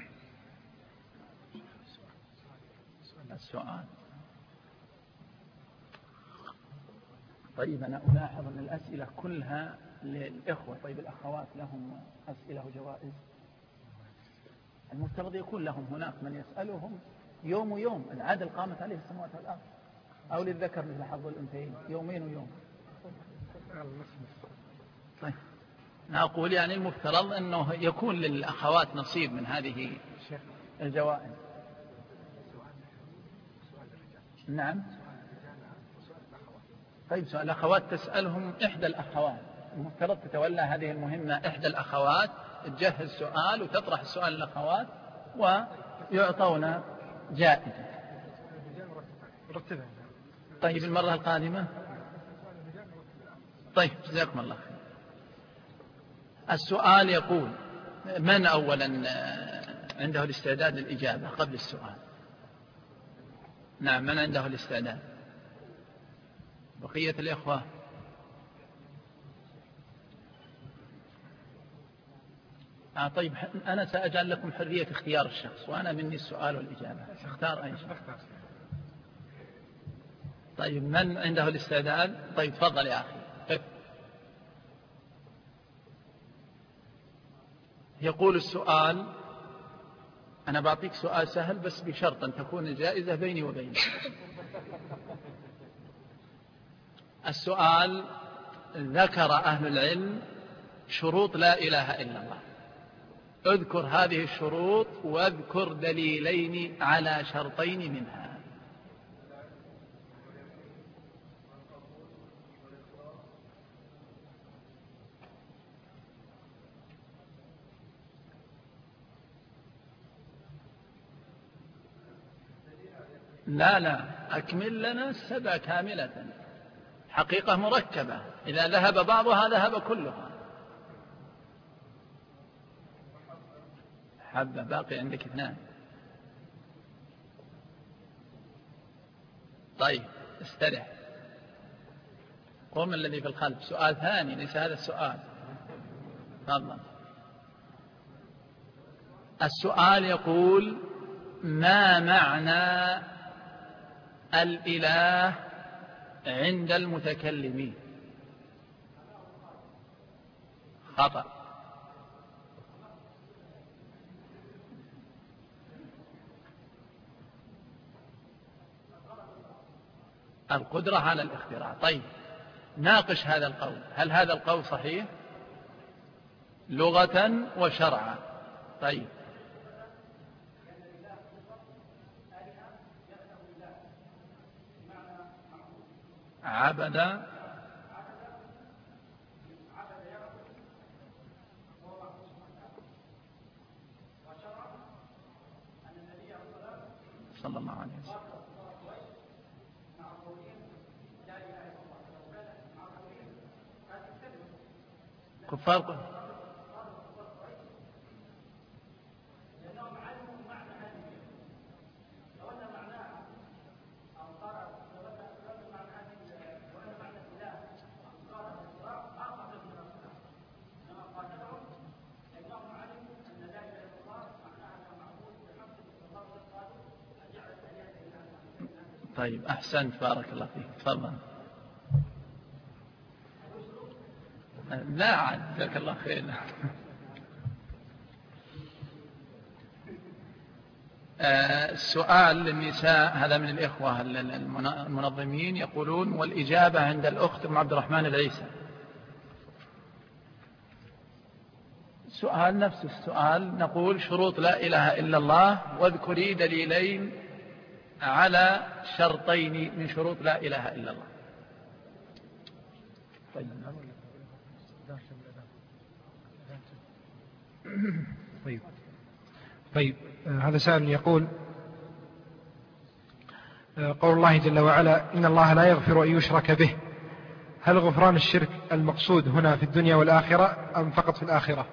السؤال. طيب أنا ألاحظ أن الأسئلة كلها للإخوة. طيب الأخوات لهم أسئلة وجوائز؟ المفترض يكون لهم هناك من يسألهم يوم ويوم. العدل قامت عليه السماوات والأرض، أو للذكر مثل حظ الأنثيين، يومين ويوم. طيب نقول يعني المفترض أنه يكون للأخوات نصيب من هذه الجوائز. نعم. طيب سؤال الأخوات تسألهم إحدى الأخوات، المفترض تتولى هذه المهمة إحدى الأخوات، تجهز سؤال وتطرح السؤال للأخوات ويعطون جائزة. طيب المرة القادمة. طيب جزاكم الله خير. السؤال يقول: من أولا عنده الاستعداد للإجابة قبل السؤال؟ نعم، من عنده الاستعداد؟ بقية الإخوة. آه طيب أنا سأجعل لكم حرية اختيار الشخص، وأنا مني السؤال والإجابة، اختار أي شخص. طيب من عنده الاستعداد؟ طيب تفضل يا أخي. يقول السؤال: أنا بعطيك سؤال سهل بس بشرط أن تكون الجائزة بيني وبينك. السؤال: ذكر أهل العلم شروط لا إله إلا الله، اذكر هذه الشروط واذكر دليلين على شرطين منها. لا لا أكمل لنا السبع كاملة، حقيقة مركبة، إذا ذهب بعضها ذهب كلها. حبة باقي عندك اثنان. طيب استرح، قوم الذي في الخلف. سؤال ثاني ليس هذا السؤال. تفضل. السؤال يقول: ما معنى الإله عند المتكلمين؟ خطأ. القدرة على الاختراع. طيب ناقش هذا القول، هل هذا القول صحيح لغة وشرعا؟ طيب عبد صلى الله عليه وسلم. كفار طيب أحسنت، بارك الله فيك. تفضل. لا عاد، جزاك الله خير. السؤال للنساء هذا من الإخوة المنظمين، يقولون: والإجابة عند الأخت أم عبد الرحمن العيسى. سؤال نفس السؤال، نقول: شروط لا إله إلا الله، واذكري دليلين على شرطين من شروط لا إله إلا الله. طيب طيب, طيب. هذا سائل يقول: قول الله جل وعلا: إن الله لا يغفر أن يشرك به، هل غفران الشرك المقصود هنا في الدنيا والآخرة أم فقط في الآخرة؟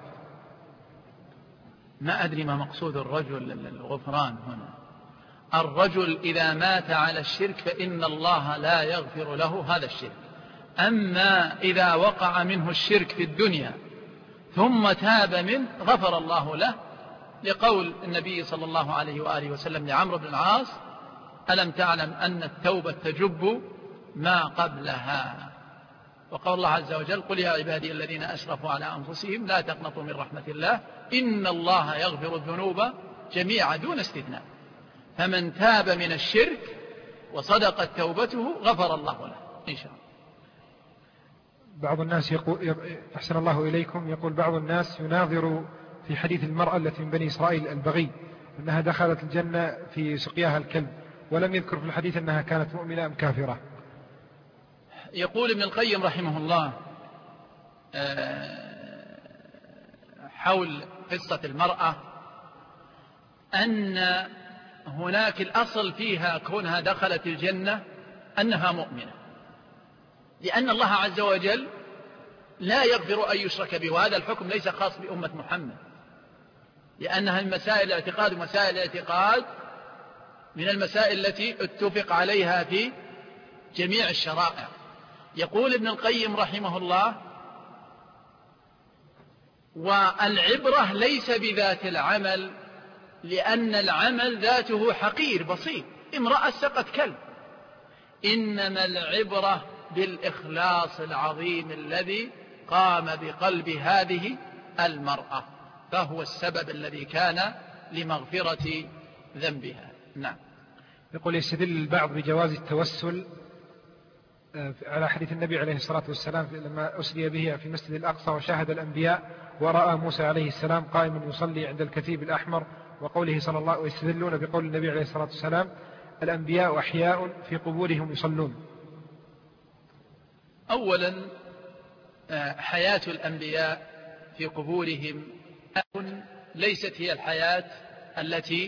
ما أدري ما مقصود الرجل الغفران هنا. الرجل إذا مات على الشرك فإن الله لا يغفر له هذا الشرك. أما إذا وقع منه الشرك في الدنيا ثم تاب منه غفر الله له، لقول النبي صلى الله عليه وآله وسلم لعمرو بن العاص: ألم تعلم أن التوبة تجب ما قبلها. وقول الله عز وجل: قل يا عبادي الذين أسرفوا على أنفسهم لا تقنطوا من رحمة الله إن الله يغفر الذنوب جميعا دون استثناء. فمن تاب من الشرك وصدقت توبته غفر الله له إن شاء الله. بعض الناس يقول، أحسن الله إليكم، يقول بعض الناس يناظر في حديث المرأة التي من بني إسرائيل البغي أنها دخلت الجنة في سقياها الكلب، ولم يذكر في الحديث أنها كانت مؤمنة أم كافرة. يقول ابن القيم رحمه الله حول قصة المرأة أن هناك الأصل فيها كونها دخلت الجنة أنها مؤمنة، لأن الله عز وجل لا يغفر أن يشرك به، وهذا الحكم ليس خاص بأمة محمد، لأنها من مسائل الاعتقاد، ومسائل الاعتقاد من المسائل التي اتفق عليها في جميع الشرائع. يقول ابن القيم رحمه الله: والعبرة ليس بذات العمل، لأن العمل ذاته حقير بسيط، امرأة سقت كلب، إنما العبرة بالإخلاص العظيم الذي قام بقلب هذه المرأة، فهو السبب الذي كان لمغفرة ذنبها. نعم. يقول: يستدل البعض بجواز التوسل على حديث النبي عليه الصلاة والسلام لما أسري به في مسجد الأقصى وشاهد الأنبياء ورأى موسى عليه السلام قائما يصلي عند الكثيب الأحمر، وقوله صلى الله ويستدلون بقول النبي عليه الصلاة والسلام الأنبياء أحياء في قبورهم يصلون. أولا حياة الأنبياء في قبورهم ليست هي الحياة التي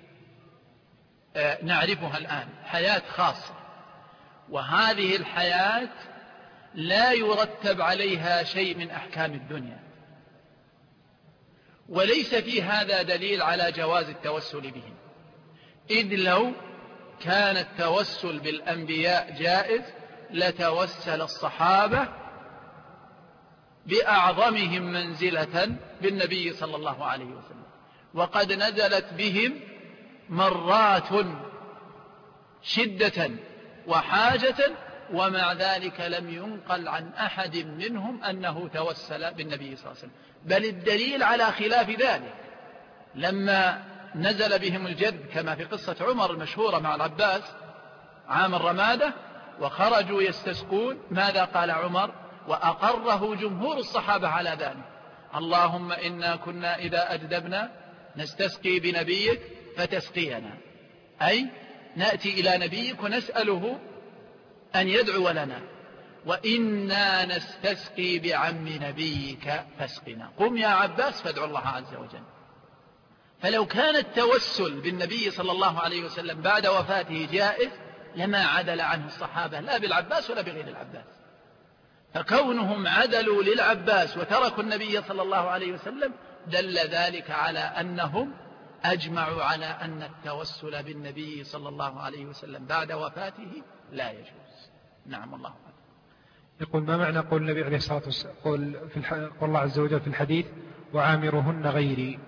نعرفها الآن، حياة خاصة، وهذه الحياة لا يرتب عليها شيء من أحكام الدنيا، وليس في هذا دليل على جواز التوسل بهم، إذ لو كان التوسل بالأنبياء جائز لتوسل الصحابة بأعظمهم منزلة بالنبي صلى الله عليه وسلم، وقد نزلت بهم مرات شدة وحاجة، ومع ذلك لم ينقل عن أحد منهم أنه توسل بالنبي صلى الله عليه وسلم، بل الدليل على خلاف ذلك. لما نزل بهم الجد كما في قصة عمر المشهورة مع العباس عام الرمادة وخرجوا يستسقون، ماذا قال عمر؟ وأقره جمهور الصحابة على ذلك: اللهم إنا كنا إذا أجدبنا نستسقي بنبيك فتسقينا، أي نأتي إلى نبيك ونسأله أن يدعو لنا، وإنا نستسقي بعم نبيك فاسقنا، قم يا عباس فادعو الله عز وجل. فلو كان التوسل بالنبي صلى الله عليه وسلم بعد وفاته جائز لما عدل عنه الصحابة لا بالعباس ولا بغير العباس، فكونهم عدلوا للعباس وتركوا النبي صلى الله عليه وسلم دل ذلك على أنهم أجمعوا على أن التوسل بالنبي صلى الله عليه وسلم بعد وفاته لا يجوز. نعم الله أكبر. يقول: ما معنى قول النبي عليه الصلاة والسلام قول, في الح... قول الله عز وجل في الحديث: وعامرهن غيري؟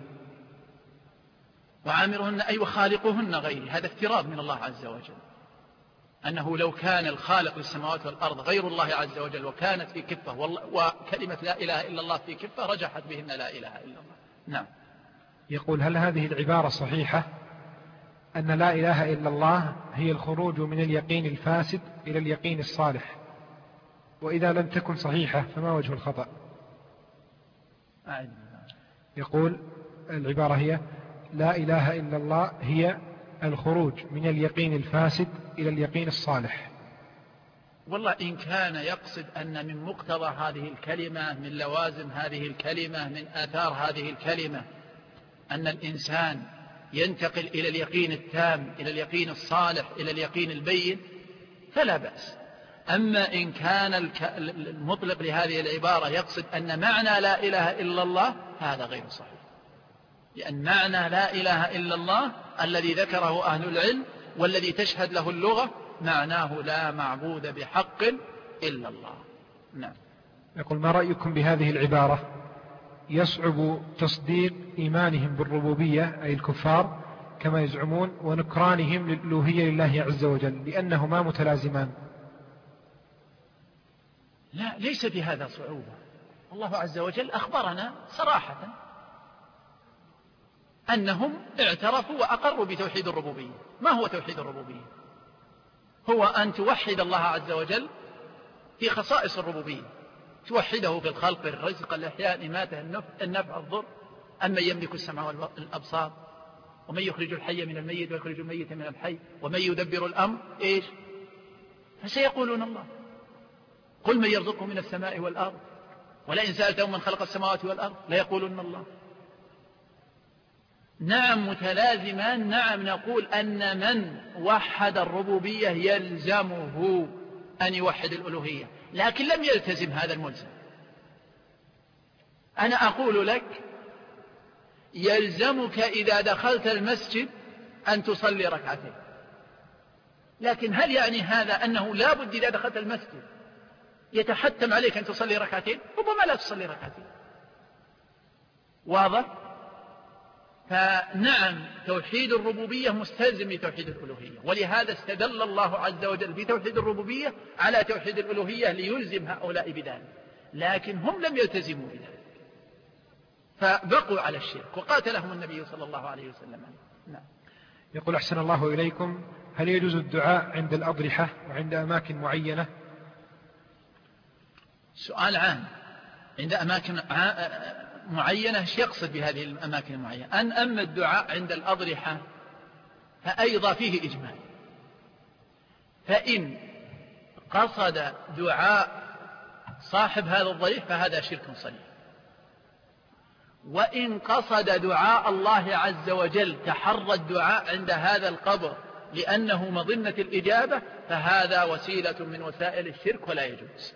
وعامرهن أي وخالقهن غيري، هذا افتراض من الله عز وجل، أنه لو كان الخالق للسماوات والأرض غير الله عز وجل وكانت في كفة وكلمة لا إله إلا الله في كفة رجحت بهن لا إله إلا الله. نعم. يقول: هل هذه العبارة صحيحة أن لا إله إلا الله هي الخروج من اليقين الفاسد إلى اليقين الصالح؟ وإذا لم تكن صحيحة فما وجه الخطأ؟ يقول العبارة هي: لا إله إلا الله هي الخروج من اليقين الفاسد إلى اليقين الصالح. والله إن كان يقصد أن من مقتضى هذه الكلمة، من لوازم هذه الكلمة، من آثار هذه الكلمة، أن الإنسان ينتقل إلى اليقين التام، إلى اليقين الصالح، إلى اليقين البين، فلا بأس. أما إن كان المطلق لهذه العبارة يقصد أن معنى لا إله إلا الله، هذا غير صحيح، لأن معنى لا إله إلا الله الذي ذكره أهل العلم والذي تشهد له اللغة معناه لا معبود بحق إلا الله. نعم. يقول: ما رأيكم بهذه العبارة؟ يصعب تصديق إيمانهم بالربوبية أي الكفار كما يزعمون، ونكرانهم للألوهية لله عز وجل، لأنهما متلازمان. لا، ليس في هذا صعوبة. الله عز وجل أخبرنا صراحة أنهم اعترفوا وأقروا بتوحيد الربوبية. ما هو توحيد الربوبية؟ هو أن توحد الله عز وجل في خصائص الربوبية، توحده في الخلق، الرزق، الإحياء، الإماتة، النفع، الضر. أما يملك السمع والأبصار، ومن يخرج الحي من الميت ويخرج الميت من الحي، ومن يدبر الأمر، إيش؟ فسيقولون الله. قل من يرزقه من السماء والأرض، ولئن سألتهم من خلق السماوات والأرض ليقولون الله. نعم متلازمان. نعم نقول أن من وحد الربوبية يلزمه أن يوحد الألوهية، لكن لم يلتزم هذا الملزم. أنا أقول لك يلزمك إذا دخلت المسجد أن تصلي ركعتين، لكن هل يعني هذا أنه لا بد إذا دخلت المسجد يتحتم عليك أن تصلي ركعتين؟ ربما لا تصلي ركعتين. واضح؟ فنعم توحيد الربوبية مستلزم لتوحيد الألوهية، ولهذا استدل الله عز وجل بتوحيد الربوبية على توحيد الألوهية ليلزم هؤلاء بذلك، لكن هم لم يلتزموا بذلك فبقوا على الشرك وقاتلهم النبي صلى الله عليه وسلم. نعم. يقول: أحسن الله إليكم، هل يجوز الدعاء عند الأضرحة وعند أماكن معينة سؤال عام عند أماكن معينة، ايش يقصد بهذه الأماكن المعينة؟ أن أما الدعاء عند الأضرحة فأيضا فيه إجمال، فإن قصد دعاء صاحب هذا الضريح فهذا شرك صريح، وإن قصد دعاء الله عز وجل تحرى الدعاء عند هذا القبر لأنه مظنة الإجابة فهذا وسيلة من وسائل الشرك ولا يجوز.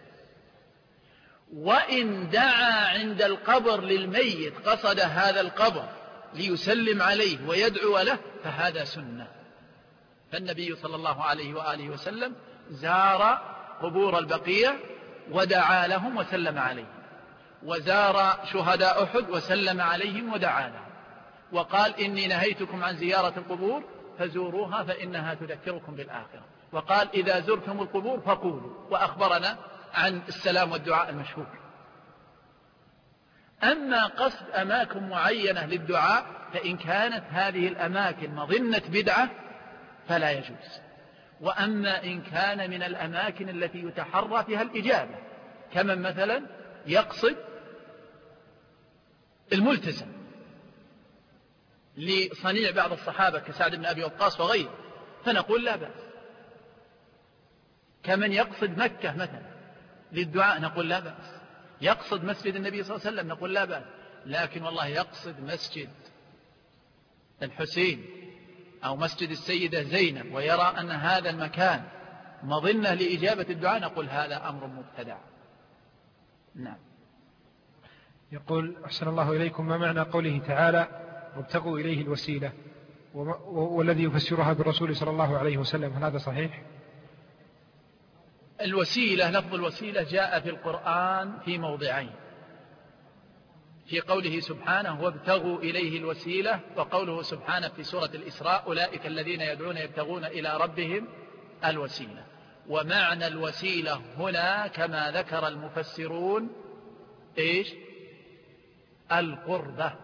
وإن دعا عند القبر للميت قصد هذا القبر ليسلم عليه ويدعو له فهذا سنة، فالنبي صلى الله عليه وآله وسلم زار قبور البقيع ودعا لهم وسلم عليهم، وزار شهداء أحد وسلم عليهم ودعا لهم، وقال إني نهيتكم عن زيارة القبور فزوروها فإنها تذكركم بالآخرة، وقال إذا زرتم القبور فقولوا، وأخبرنا عن السلام والدعاء المشهور. أما قصد أماكن معينة للدعاء فإن كانت هذه الأماكن مظنة بدعة فلا يجوز. وأما إن كان من الأماكن التي يتحرى فيها الإجابة، كمن مثلا يقصد الملتزم لصنيع بعض الصحابة كسعد بن أبي وقاص وغيره فنقول لا بأس، كمن يقصد مكة مثلا للدعاء نقول لا بأس، يقصد مسجد النبي صلى الله عليه وسلم نقول لا بأس، لكن والله يقصد مسجد الحسين أو مسجد السيدة زينب ويرى أن هذا المكان مظنة لإجابة الدعاء نقول هذا أمر مبتدع. نعم. يقول أحسن الله إليكم، ما معنى قوله تعالى وابتغوا إليه الوسيلة والذي يفسرها بالرسول صلى الله عليه وسلم، هل هذا صحيح؟ الوسيلة، لفظ الوسيلة جاء في القرآن في موضعين، في قوله سبحانه وابتغوا إليه الوسيلة، وقوله سبحانه في سورة الإسراء أولئك الذين يدعون يبتغون إلى ربهم الوسيلة. ومعنى الوسيلة هنا كما ذكر المفسرون إيش؟ القربة.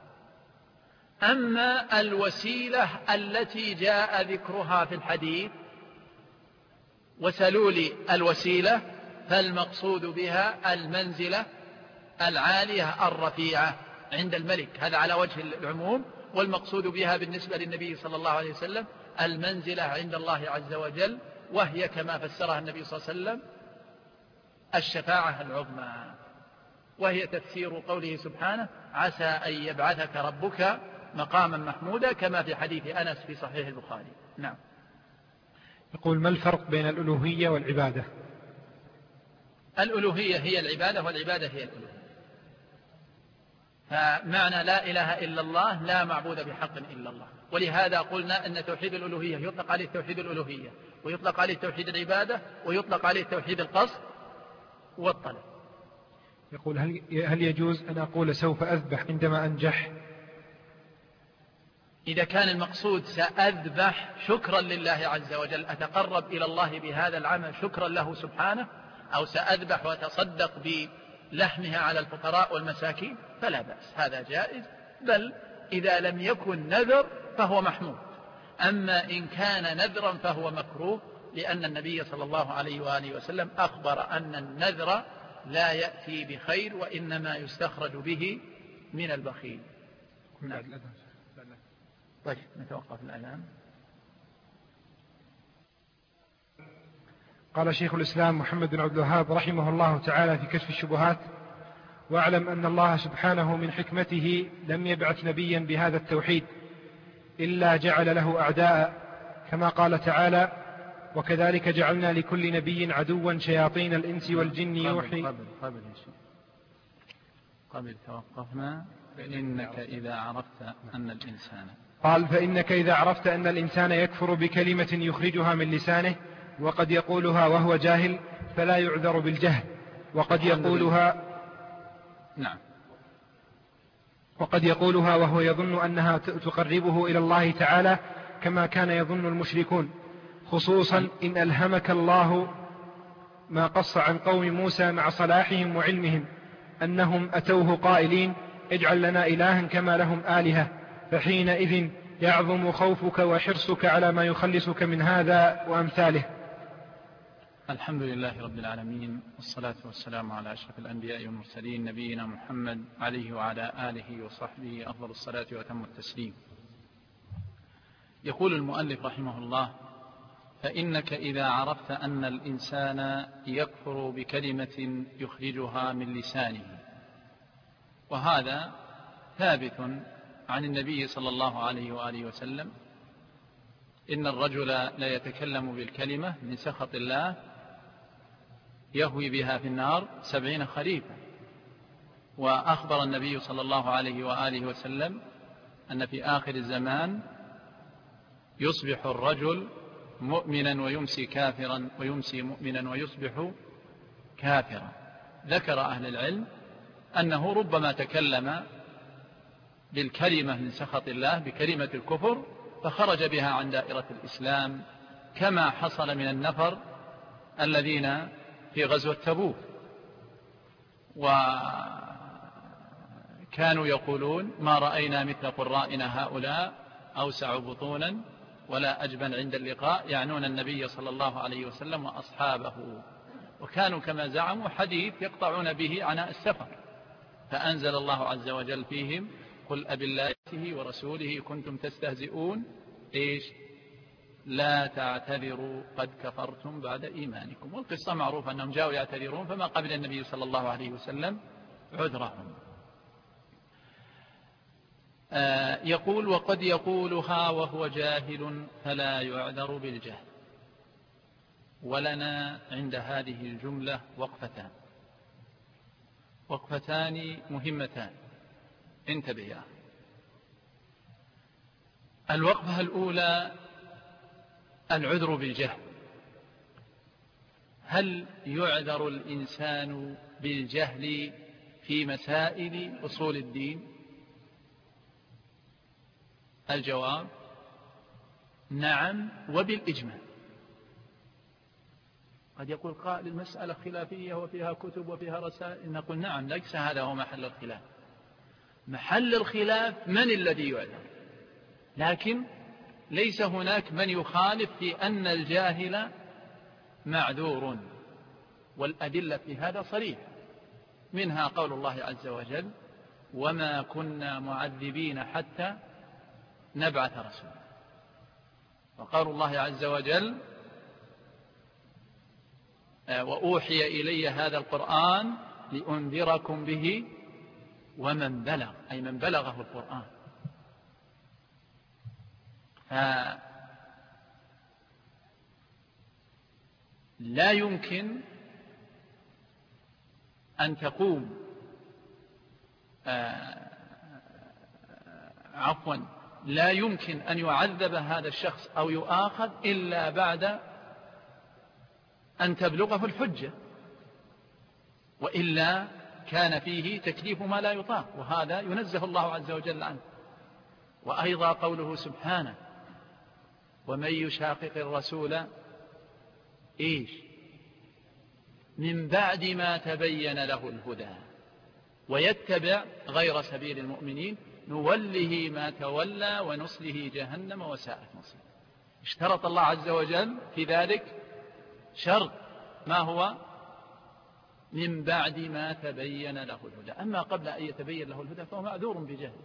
أما الوسيلة التي جاء ذكرها في الحديث وسلوا لي الوسيلة فالمقصود بها المنزلة العالية الرفيعة عند الملك، هذا على وجه العموم، والمقصود بها بالنسبة للنبي صلى الله عليه وسلم المنزلة عند الله عز وجل، وهي كما فسرها النبي صلى الله عليه وسلم الشفاعة العظمى، وهي تفسير قوله سبحانه عسى أن يبعثك ربك مقاما محمودا كما في حديث أنس في صحيح البخاري. نعم. يقول ما الفرق بين الألوهية والعبادة؟ الألوهية هي العبادة والعبادة هي الألوهية، فمعنى لا إله إلا الله لا معبود بحق إلا الله، ولهذا قلنا أن توحيد الألوهية يطلق عليه توحيد الألوهية ويطلق عليه توحيد العبادة ويطلق عليه توحيد القصد والطلب. يقول هل هل يجوز أن أقول سوف أذبح عندما أنجح؟ إذا كان المقصود سأذبح شكرا لله عز وجل، أتقرب إلى الله بهذا العمل شكرا له سبحانه، أو سأذبح وأتصدق بلحمها على الفقراء والمساكين فلا بأس، هذا جائز، بل إذا لم يكن نذر فهو محمود. أما إن كان نذرا فهو مكروه، لأن النبي صلى الله عليه وآله وسلم أخبر أن النذر لا يأتي بخير وإنما يستخرج به من البخيل. نعم. طيب نتوقف الآن. قال شيخ الإسلام محمد بن عبد الوهاب رحمه الله تعالى في كشف الشبهات: واعلم أن الله سبحانه من حكمته لم يبعث نبيا بهذا التوحيد إلا جعل له أعداء، كما قال تعالى: وكذلك جعلنا لكل نبي عدوا شياطين الإنس والجن يوحي. قبل قبل يا شيخ قبل توقفنا فإنك إذا عرفت أن الإنسان قال فإنك إذا عرفت أن الإنسان يكفر بكلمة يخرجها من لسانه وقد يقولها وهو جاهل فلا يعذر بالجهل، وقد يقولها نعم وقد يقولها وهو يظن أنها تقربه إلى الله تعالى كما كان يظن المشركون، خصوصا إن ألهمك الله ما قص عن قوم موسى مع صلاحهم وعلمهم أنهم أتوه قائلين اجعل لنا إلها كما لهم آلهة، فحينئذ يعظم خوفك وحرصك على ما يخلصك من هذا وأمثاله. الحمد لله رب العالمين، والصلاة والسلام على أشرف الأنبياء والمرسلين، نبينا محمد عليه وعلى آله وصحبه أفضل الصلاة وأتم التسليم. يقول المؤلف رحمه الله: فإنك إذا عرفت أن الإنسان يكفر بكلمة يخرجها من لسانه، وهذا ثابت عن النبي صلى الله عليه وآله وسلم: إن الرجل لا يتكلم بالكلمة من سخط الله يهوي بها في النار سبعين خريفا. وأخبر النبي صلى الله عليه وآله وسلم أن في آخر الزمان يصبح الرجل مؤمنا ويمسي كافرا، ويمسي مؤمنا ويصبح كافرا. ذكر أهل العلم أنه ربما تكلم بالكلمة من سخط الله، بكلمة الكفر، فخرج بها عن دائرة الإسلام، كما حصل من النفر الذين في غزوة تبوك، وكانوا يقولون: ما رأينا مثل قرائنا هؤلاء أوسع بطونا ولا أجبن عند اللقاء، يعنون النبي صلى الله عليه وسلم وأصحابه. وكانوا كما زعموا حديث يقطعون به عناء السفر، فأنزل الله عز وجل فيهم: قل أبالله ورسوله كنتم تستهزئون إيش لا تعتذروا قد كفرتم بعد إيمانكم. والقصة معروفة أنهم جاءوا يعتذرون فما قبل النبي صلى الله عليه وسلم عذرهم. آه يقول: وقد يقولها وهو جاهل فلا يعذر بالجهل. ولنا عند هذه الجملة وقفتان وقفتان مهمتان، انتبه يا أخي. الوقفة الأولى العذر بالجهل. هل يعذر الإنسان بالجهل في مسائل أصول الدين؟ الجواب: نعم، وبالإجماع. قد يقول قائل: المسألة خلافية وفيها كتب وفيها رسائل. نقول: نعم، ليس هذا هو محل الخلاف. محل الخلاف من الذي يعذر، لكن ليس هناك من يخالف في أن الجاهل معذور، والأدلة في هذا صريحة، منها قول الله عز وجل: وما كنا معذبين حتى نبعث رسولا. وقول الله عز وجل: وأوحي إلي هذا القرآن لأنذركم به ومن بلغ، أي من بلغه القرآن. لا يمكن أن تقوم آه عفوا لا يمكن أن يعذب هذا الشخص أو يؤاخذ إلا بعد أن تبلغه الحجة، وإلا كان فيه تكليف ما لا يطاق، وهذا ينزه الله عز وجل عنه. وأيضا قوله سبحانه: ومن يشاقق الرسول إيش من بعد ما تبين له الهدى ويتبع غير سبيل المؤمنين نوله ما تولى ونصله جهنم وساءت مصيرا. اشترط الله عز وجل في ذلك شرط، ما هو؟ من بعد ما تبين له الهدى. أما قبل أن يتبين له الهدى فهو معذور بجهل.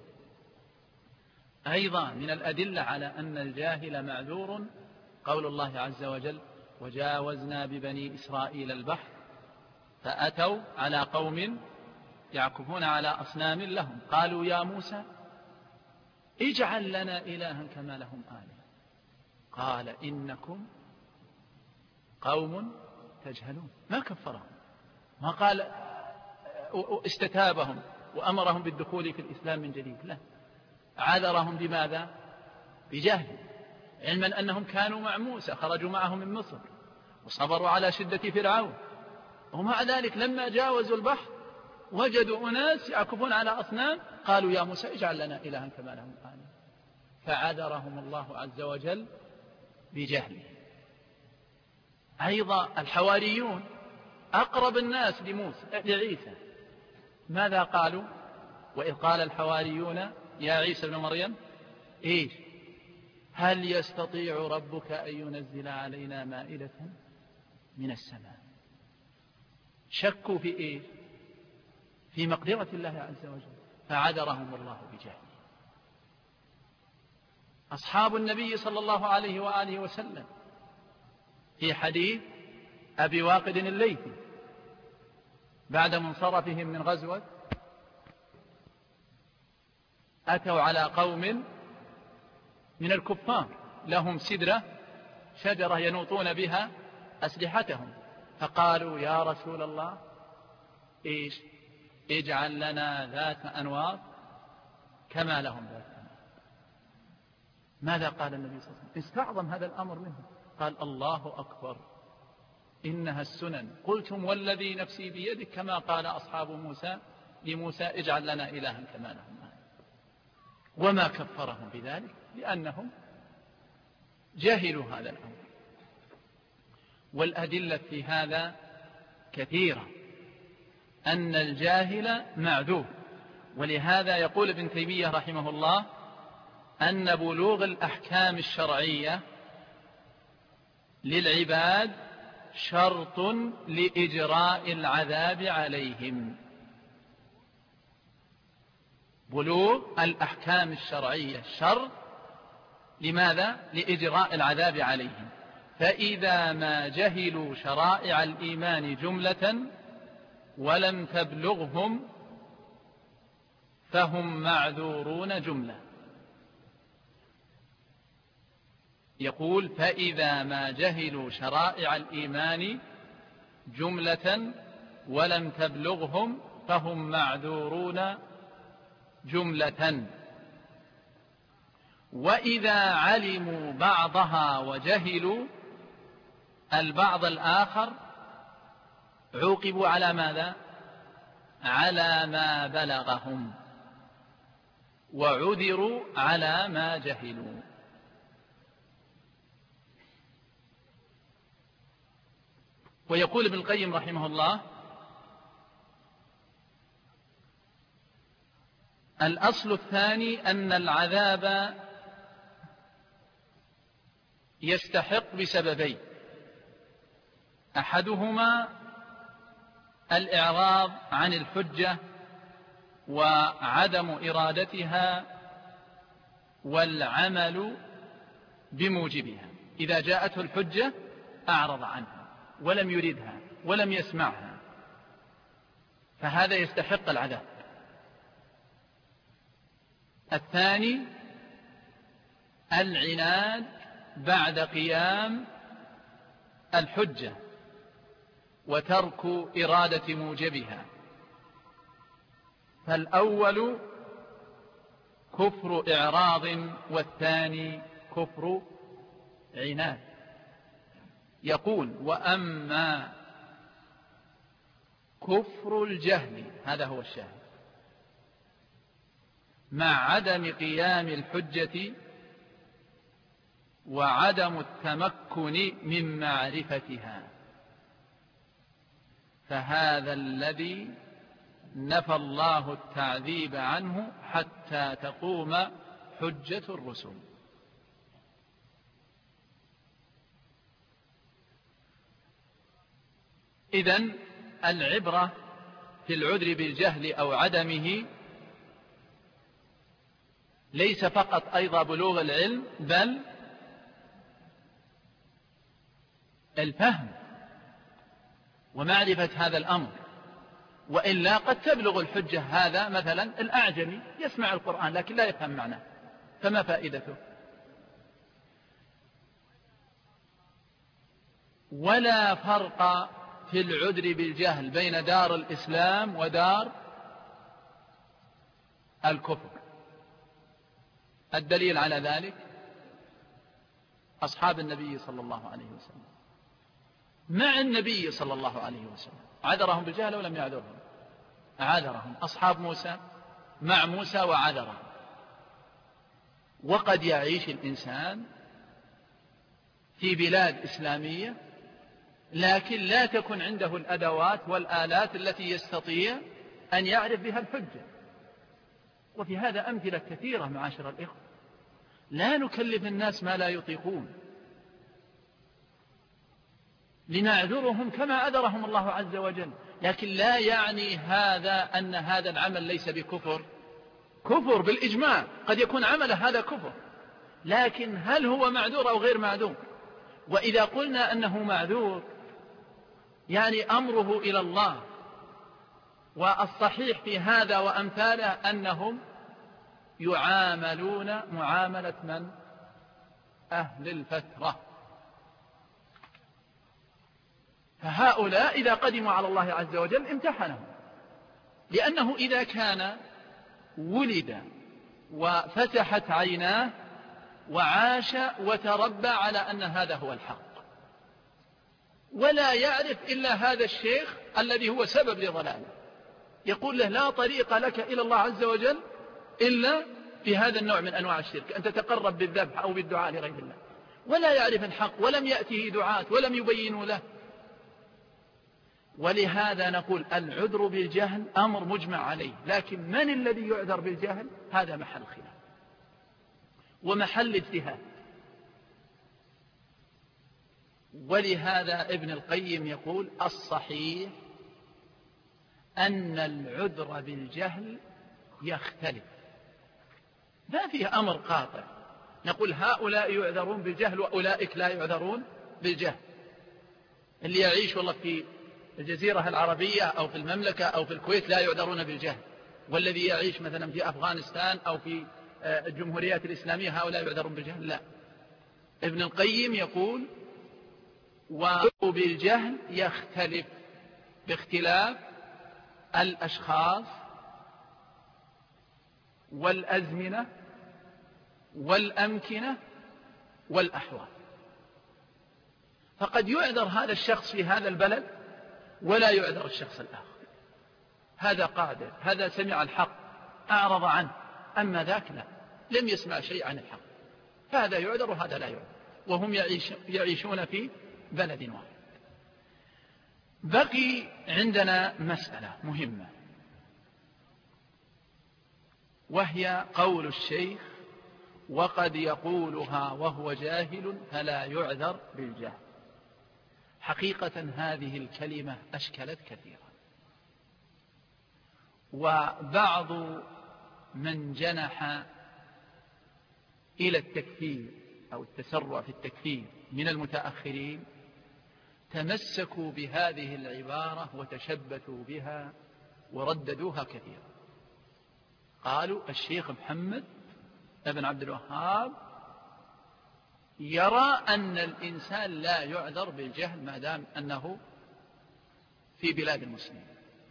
أيضا من الأدلة على أن الجاهل معذور قول الله عز وجل: وجاوزنا ببني إسرائيل البحر فأتوا على قوم يعكفون على أصنام لهم قالوا يا موسى اجعل لنا إلها كما لهم آلهة قال إنكم قوم تجهلون. ما كفرهم، ما قال استتابهم وأمرهم بالدخول في الإسلام من جديد، لا، عذرهم بماذا؟ بجهل، علما أنهم كانوا مع موسى، خرجوا معه من مصر وصبروا على شدة فرعون، ومع ذلك لما جاوزوا البحر وجدوا أناس يعكفون على أصنام قالوا يا موسى اجعل لنا إلها كما لهم آلهة، فعذرهم الله عز وجل بجهله. أيضا الحواريون أقرب الناس لموسى لعيسى، ماذا قالوا؟ وإذ قال الحواريون يا عيسى ابن مريم إيش هل يستطيع ربك أن ينزل علينا مائدة من السماء. شكوا في إيه؟ في مقدرة الله عز وجل فعذرهم الله بجهله. أصحاب النبي صلى الله عليه وآله وسلم في حديث أبي واقد الليثي بعد منصرفهم من غزوة أتوا على قوم من الكفار لهم سدرة شجرة ينوطون بها أسلحتهم، فقالوا يا رسول الله إيش اجعل لنا ذات أنواط كما لهم ذات أنواط. ماذا قال النبي صلى الله عليه وسلم؟ استعظم هذا الأمر منه، قال الله أكبر إنها السنن. قلتم والذي نفسي بيدك كما قال أصحاب موسى لموسى اجعل لنا إلها كما لهم. وما كفرهم بذلك لأنهم جهلوا هذا الأمر. والأدلة في هذا كثيرة أن الجاهل معذور. ولهذا يقول ابن تيمية رحمه الله أن بلوغ الأحكام الشرعية للعباد شرط لإجراء العذاب عليهم. بلوغ الأحكام الشرعية شرط لماذا؟ لإجراء العذاب عليهم. فإذا ما جهلوا شرائع الإيمان جملة ولم تبلغهم فهم معذورون جملة. يقول فإذا ما جهلوا شرائع الإيمان جملة ولم تبلغهم فهم معذورون جملة. وإذا علموا بعضها وجهلوا البعض الآخر عوقبوا على ماذا؟ على ما بلغهم وعذروا على ما جهلوا. ويقول ابن القيم رحمه الله الأصل الثاني أن العذاب يستحق بسببين: أحدهما الإعراض عن الحجة وعدم إرادتها والعمل بموجبها. إذا جاءته الحجة أعرض عنها ولم يريدها ولم يسمعها، فهذا يستحق العذاب. الثاني العناد بعد قيام الحجة وترك إرادة موجبها. فالأول كفر إعراض والثاني كفر عناد. يقول وأما كفر الجهل، هذا هو الشاهد، مع عدم قيام الحجة وعدم التمكن من معرفتها، فهذا الذي نفى الله التعذيب عنه حتى تقوم حجة الرسل. إذن العبرة في العذر بالجهل أو عدمه ليس فقط أيضا بلوغ العلم، بل الفهم ومعرفة هذا الأمر. وإلا قد تبلغ الحجة هذا مثلا الأعجمي يسمع القرآن لكن لا يفهم معناه، فما فائدته؟ ولا فرق في العذر بالجهل بين دار الإسلام ودار الكفر. الدليل على ذلك أصحاب النبي صلى الله عليه وسلم مع النبي صلى الله عليه وسلم عذرهم بالجهل ولم يعذرهم، عذرهم. أصحاب موسى مع موسى وعذرهم. وقد يعيش الإنسان في بلاد إسلامية لكن لا تكن عنده الأدوات والآلات التي يستطيع أن يعرف بها الحجة. وفي هذا أمثلة كثيرة معاشر الإخوة. لا نكلف الناس ما لا يطيقون. لنعذرهم كما عذرهم الله عز وجل، لكن لا يعني هذا أن هذا العمل ليس بكفر. كفر بالإجماع، قد يكون عمله هذا كفر، لكن هل هو معذور أو غير معذور؟ وإذا قلنا أنه معذور يعني أمره إلى الله، والصحيح في هذا وأمثاله أنهم يعاملون معاملة من؟ أهل الفترة. فهؤلاء إذا قدموا على الله عز وجل امتحنهم، لأنه إذا كان ولد وفتحت عيناه وعاش وتربى على أن هذا هو الحق، ولا يعرف إلا هذا الشيخ الذي هو سبب لضلاله، يقول له لا طريق لك إلى الله عز وجل إلا في هذا النوع من أنواع الشرك، أن تتقرب بالذبح أو بالدعاء لغير الله، ولا يعرف الحق ولم يأته دعاة ولم يبينوا له. ولهذا نقول العذر بالجهل أمر مجمع عليه، لكن من الذي يعذر بالجهل؟ هذا محل خلاف ومحل اجتهاد. ولهذا ابن القيم يقول الصحيح أن العذر بالجهل يختلف، ما فيه أمر قاطع نقول هؤلاء يعذرون بالجهل وأولئك لا يعذرون بالجهل. اللي يعيش والله في الجزيرة العربية أو في المملكة أو في الكويت لا يعذرون بالجهل، والذي يعيش مثلا في أفغانستان أو في الجمهوريات الإسلامية هؤلاء يعذرون بالجهل. لا، ابن القيم يقول وبالجهل يختلف باختلاف الأشخاص والأزمنة والأمكنة والأحوال. فقد يعذر هذا الشخص في هذا البلد ولا يعذر الشخص الآخر، هذا قادر، هذا سمع الحق أعرض عنه، أما ذاك لا، لم يسمع شيء عن الحق، هذا يعذر وهذا لا يعذر، وهم يعيش يعيشون في بلد واحد. بقي عندنا مسألة مهمة، وهي قول الشيخ وقد يقولها وهو جاهل فلا يعذر بالجهل. حقيقة هذه الكلمة أشكلت كثيرا، وبعض من جنح إلى التكفير أو التسرع في التكفير من المتأخرين تمسكوا بهذه العبارة وتشبثوا بها ورددوها كثيرا. قالوا الشيخ محمد ابن عبد الوهاب يرى أن الإنسان لا يعذر بالجهل ما دام أنه في بلاد المسلمين.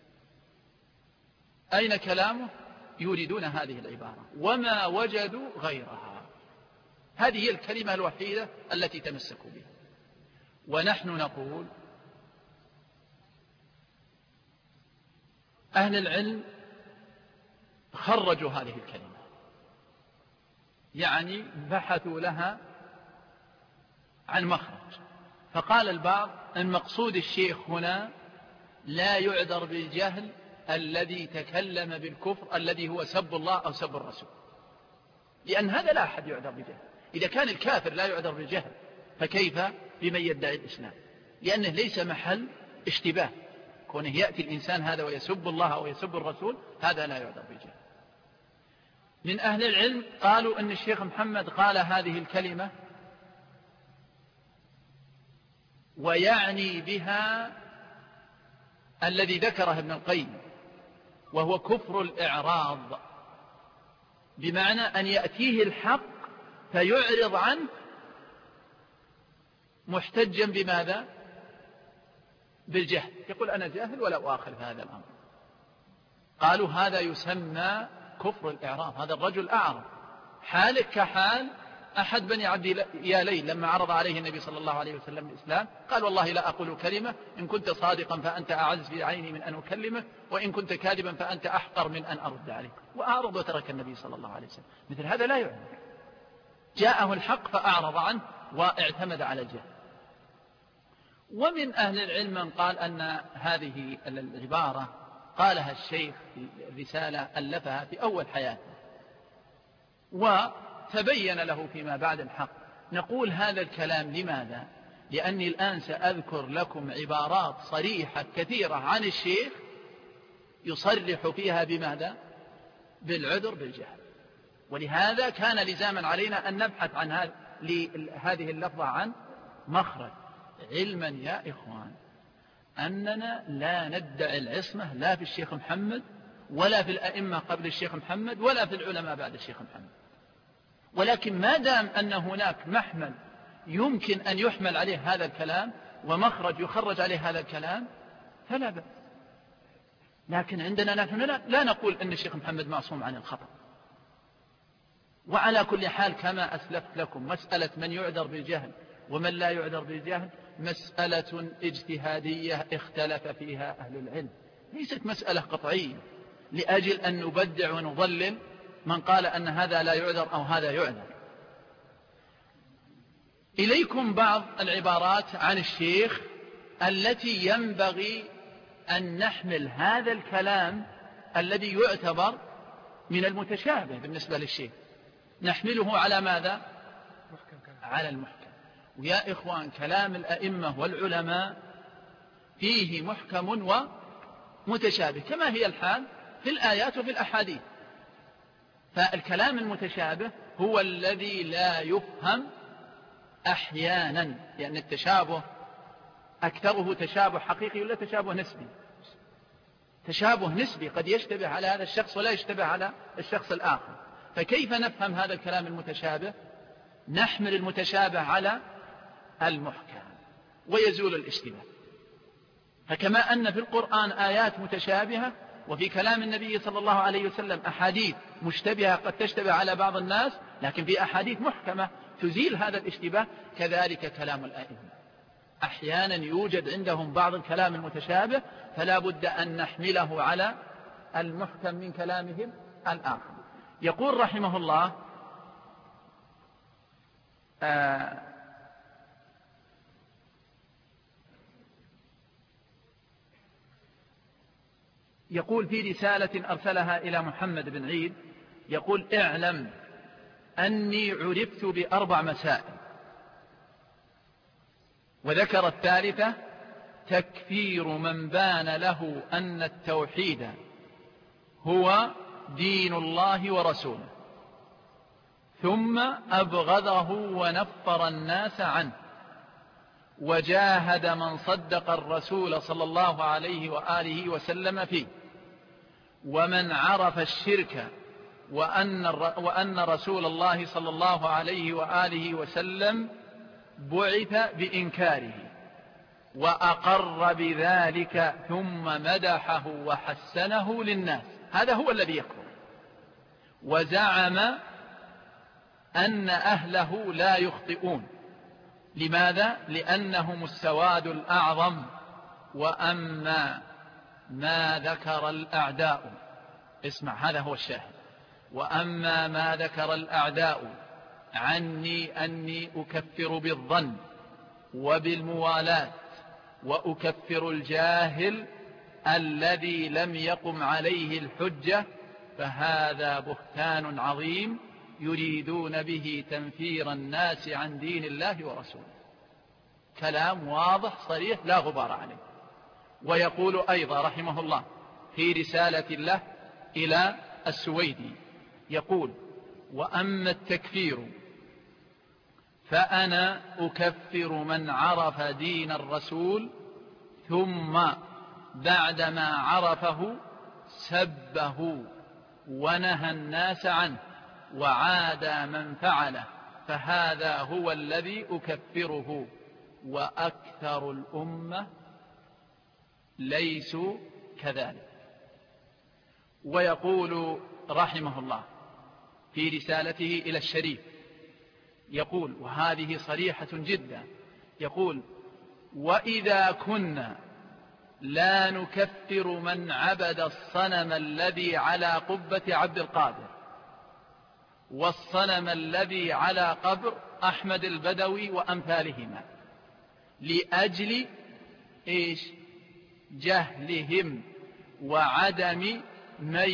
أين كلامه؟ يريدون هذه العبارة وما وجدوا غيرها، هذه هي الكلمة الوحيدة التي تمسكوا بها. ونحن نقول أهل العلم خرجوا هذه الكلمة، يعني بحثوا لها عن مخرج، فقال البعض المقصود الشيخ هنا لا يعذر بالجهل الذي تكلم بالكفر الذي هو سب الله أو سب الرسول، لأن هذا لا أحد يعذر بالجهل. إذا كان الكافر لا يعذر بالجهل فكيف بمن يدعي الإسلام؟ لأنه ليس محل اشتباه، كونه يأتي الإنسان هذا ويسب الله أو يسب الرسول هذا لا يعذر بالجهل. من أهل العلم قالوا أن الشيخ محمد قال هذه الكلمة ويعني بها الذي ذكره ابن القيم، وهو كفر الإعراض، بمعنى أن يأتيه الحق فيعرض عنه محتجا بماذا؟ بالجهل، يقول أنا جاهل ولا أؤاخذ هذا الأمر. قالوا هذا يسمى كفر الإعراض، هذا الرجل أعرض، حالك كحال أحد بني عبد ياليل لما عرض عليه النبي صلى الله عليه وسلم الإسلام قال والله لا أقول كلمة، إن كنت صادقا فأنت أعز في عيني من أن أكلمه، وإن كنت كاذبا فأنت أحقر من أن أرد عليك، وأعرض وترك النبي صلى الله عليه وسلم. مثل هذا لا يعلم، جاءه الحق فأعرض عنه واعتمد على الجهل. ومن أهل العلم من قال أن هذه العبارة قالها الشيخ في رسالة ألفها في أول حياته وتبين له فيما بعد الحق. نقول هذا الكلام لماذا؟ لأني الآن سأذكر لكم عبارات صريحة كثيرة عن الشيخ يصرح فيها بماذا؟ بالعذر بالجهل. ولهذا كان لزاما علينا أن نبحث عن هذه اللفظة عن مخرج، علما يا إخوان أننا لا ندعي العصمة لا في الشيخ محمد ولا في الأئمة قبل الشيخ محمد ولا في العلماء بعد الشيخ محمد، ولكن ما دام أن هناك محمل يمكن أن يحمل عليه هذا الكلام ومخرج يخرج عليه هذا الكلام فلا بأس. لكن عندنا نحن لا نقول أن الشيخ محمد معصوم عن الخطأ. وعلى كل حال كما أسلفت لكم مسألة من يعذر بالجهل ومن لا يعذر بالجهل مسألة اجتهادية اختلف فيها أهل العلم، ليست مسألة قطعية لأجل أن نبدع ونضلل من قال أن هذا لا يعذر أو هذا يعذر. إليكم بعض العبارات عن الشيخ التي ينبغي أن نحمل هذا الكلام الذي يعتبر من المتشابه بالنسبة للشيخ نحمله على ماذا؟ على المحكم. ويا إخوان كلام الأئمة والعلماء فيه محكم ومتشابه كما هي الحال في الآيات وفي الأحاديث. فالكلام المتشابه هو الذي لا يفهم أحيانا، لأن يعني التشابه أكثره تشابه حقيقي ولا تشابه نسبي؟ تشابه نسبي، قد يشتبه على هذا الشخص ولا يشتبه على الشخص الآخر. فكيف نفهم هذا الكلام المتشابه؟ نحمل المتشابه على المحكم ويزول الاشتباه. فكما أن في القرآن آيات متشابهة وفي كلام النبي صلى الله عليه وسلم أحاديث مشتبهة قد تشتبه على بعض الناس، لكن في أحاديث محكمة تزيل هذا الاشتباه، كذلك كلام الأئمة أحيانا يوجد عندهم بعض الكلام المتشابه فلا بد أن نحمله على المحكم من كلامهم الآخر. يقول رحمه الله آه يقول في رسالة أرسلها إلى محمد بن عيد، يقول اعلم أني عرفت بأربع مسائل، وذكر الثالثة تكفير من بان له أن التوحيد هو دين الله ورسوله، ثم أبغضه ونفر الناس عنه، وجاهد من صدق الرسول صلى الله عليه وآله وسلم فيه، ومن عرف الشرك وأن, وأن رسول الله صلى الله عليه وآله وسلم بعث بإنكاره وأقر بذلك ثم مدحه وحسنه للناس، هذا هو الذي يكفر. وزعم أن أهله لا يخطئون، لماذا؟ لأنهم السواد الأعظم. وأما ما ذكر الأعداء، اسمع هذا هو الشاهد، وأما ما ذكر الأعداء عني أني أكفر بالظن وبالموالاة وأكفر الجاهل الذي لم يقم عليه الحجة، فهذا بهتان عظيم يريدون به تنفير الناس عن دين الله ورسوله. كلام واضح صريح لا غبار عليه. ويقول أيضا رحمه الله في رسالة له إلى السويدي، يقول وأما التكفير فأنا أكفر من عرف دين الرسول ثم بعدما عرفه سبه ونهى الناس عنه وعادى من فعله، فهذا هو الذي أكفره، وأكثر الأمة ليسوا كذلك. ويقول رحمه الله في رسالته إلى الشريف، يقول وهذه صريحة جدا، يقول وإذا كنا لا نكفر من عبد الصنم الذي على قبة عبد القادر والصنم الذي على قبر أحمد البدوي وأمثالهما لأجل إيش؟ جهلهم وعدم من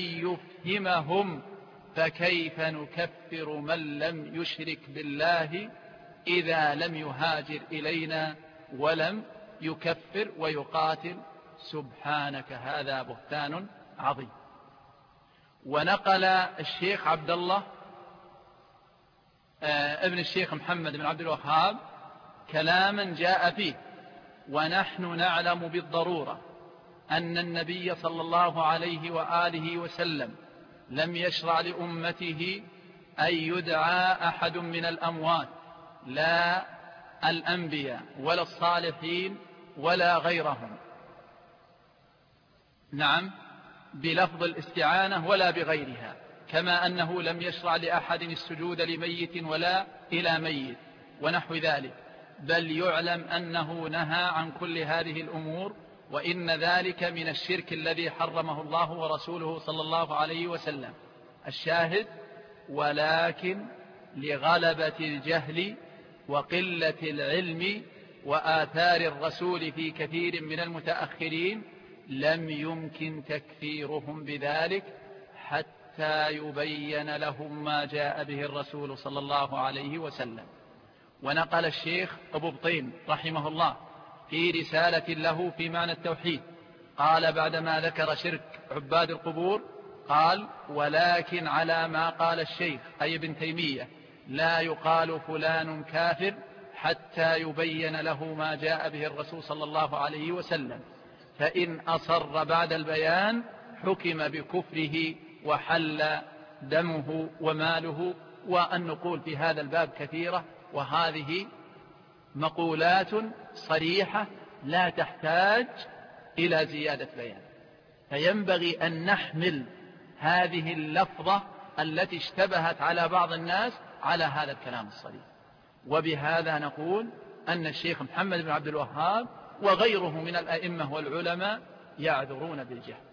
يفهمهم، فكيف نكفر من لم يشرك بالله إذا لم يهاجر إلينا ولم يكفر ويقاتل، سبحانك هذا بهتان عظيم. ونقل الشيخ عبد الله ابن الشيخ محمد بن عبد الوهاب كلاما جاء فيه: ونحن نعلم بالضرورة أن النبي صلى الله عليه وآله وسلم لم يشرع لأمته أن يدعى أحد من الأموات، لا الأنبياء ولا الصالحين ولا غيرهم، نعم، بلفظ الاستعانة ولا بغيرها، كما أنه لم يشرع لأحد السجود لميت ولا إلى ميت ونحو ذلك، بل يعلم أنه نهى عن كل هذه الأمور، وإن ذلك من الشرك الذي حرمه الله ورسوله صلى الله عليه وسلم. الشاهد: ولكن لغلبة الجهل وقلة العلم وآثار الرسول في كثير من المتأخرين لم يمكن تكفيرهم بذلك حتى يبين لهم ما جاء به الرسول صلى الله عليه وسلم. ونقل الشيخ أبو بطين رحمه الله في رسالة له في معنى التوحيد، قال بعدما ذكر شرك عباد القبور، قال: ولكن على ما قال الشيخ أي ابن تيمية لا يقال فلان كافر حتى يبين له ما جاء به الرسول صلى الله عليه وسلم، فإن أصر بعد البيان حكم بكفره وحل دمه وماله. والنقول في هذا الباب كثيرة، وهذه مقولات صريحة لا تحتاج إلى زيادة بيان، فينبغي أن نحمل هذه اللفظة التي اشتبهت على بعض الناس على هذا الكلام الصريح. وبهذا نقول أن الشيخ محمد بن عبد الوهاب وغيره من الأئمة والعلماء يعذرون بالجهل.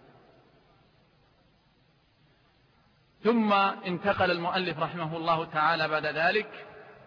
ثم انتقل المؤلف رحمه الله تعالى بعد ذلك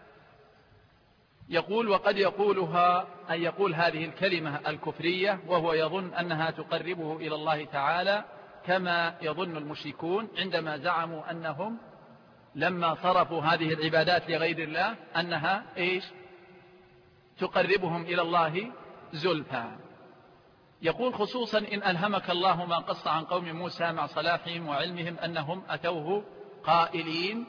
يقول: وقد يقولها أن يقول هذه الكلمة الكفرية وهو يظن أنها تقربه إلى الله تعالى، كما يظن المشركون عندما زعموا أنهم لما صرفوا هذه العبادات لغير الله أنها إيش؟ تقربهم إلى الله زلفى. يقول: خصوصا إن ألهمك الله ما قص عن قوم موسى مع صلاحهم وعلمهم أنهم أتوه قائلين: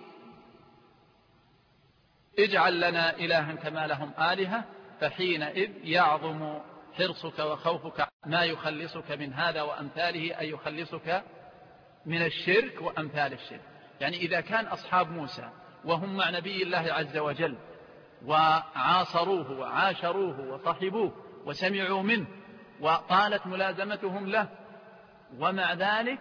اجعل لنا إلها كما لهم آلهة، فحينئذ يعظم حرصك وخوفك ما يخلصك من هذا وأمثاله، أي يخلصك من الشرك وأمثال الشرك. يعني إذا كان أصحاب موسى وهم مع نبي الله عز وجل وعاصروه وعاشروه وصحبوه وسمعوا منه وطالت ملازمتهم له، ومع ذلك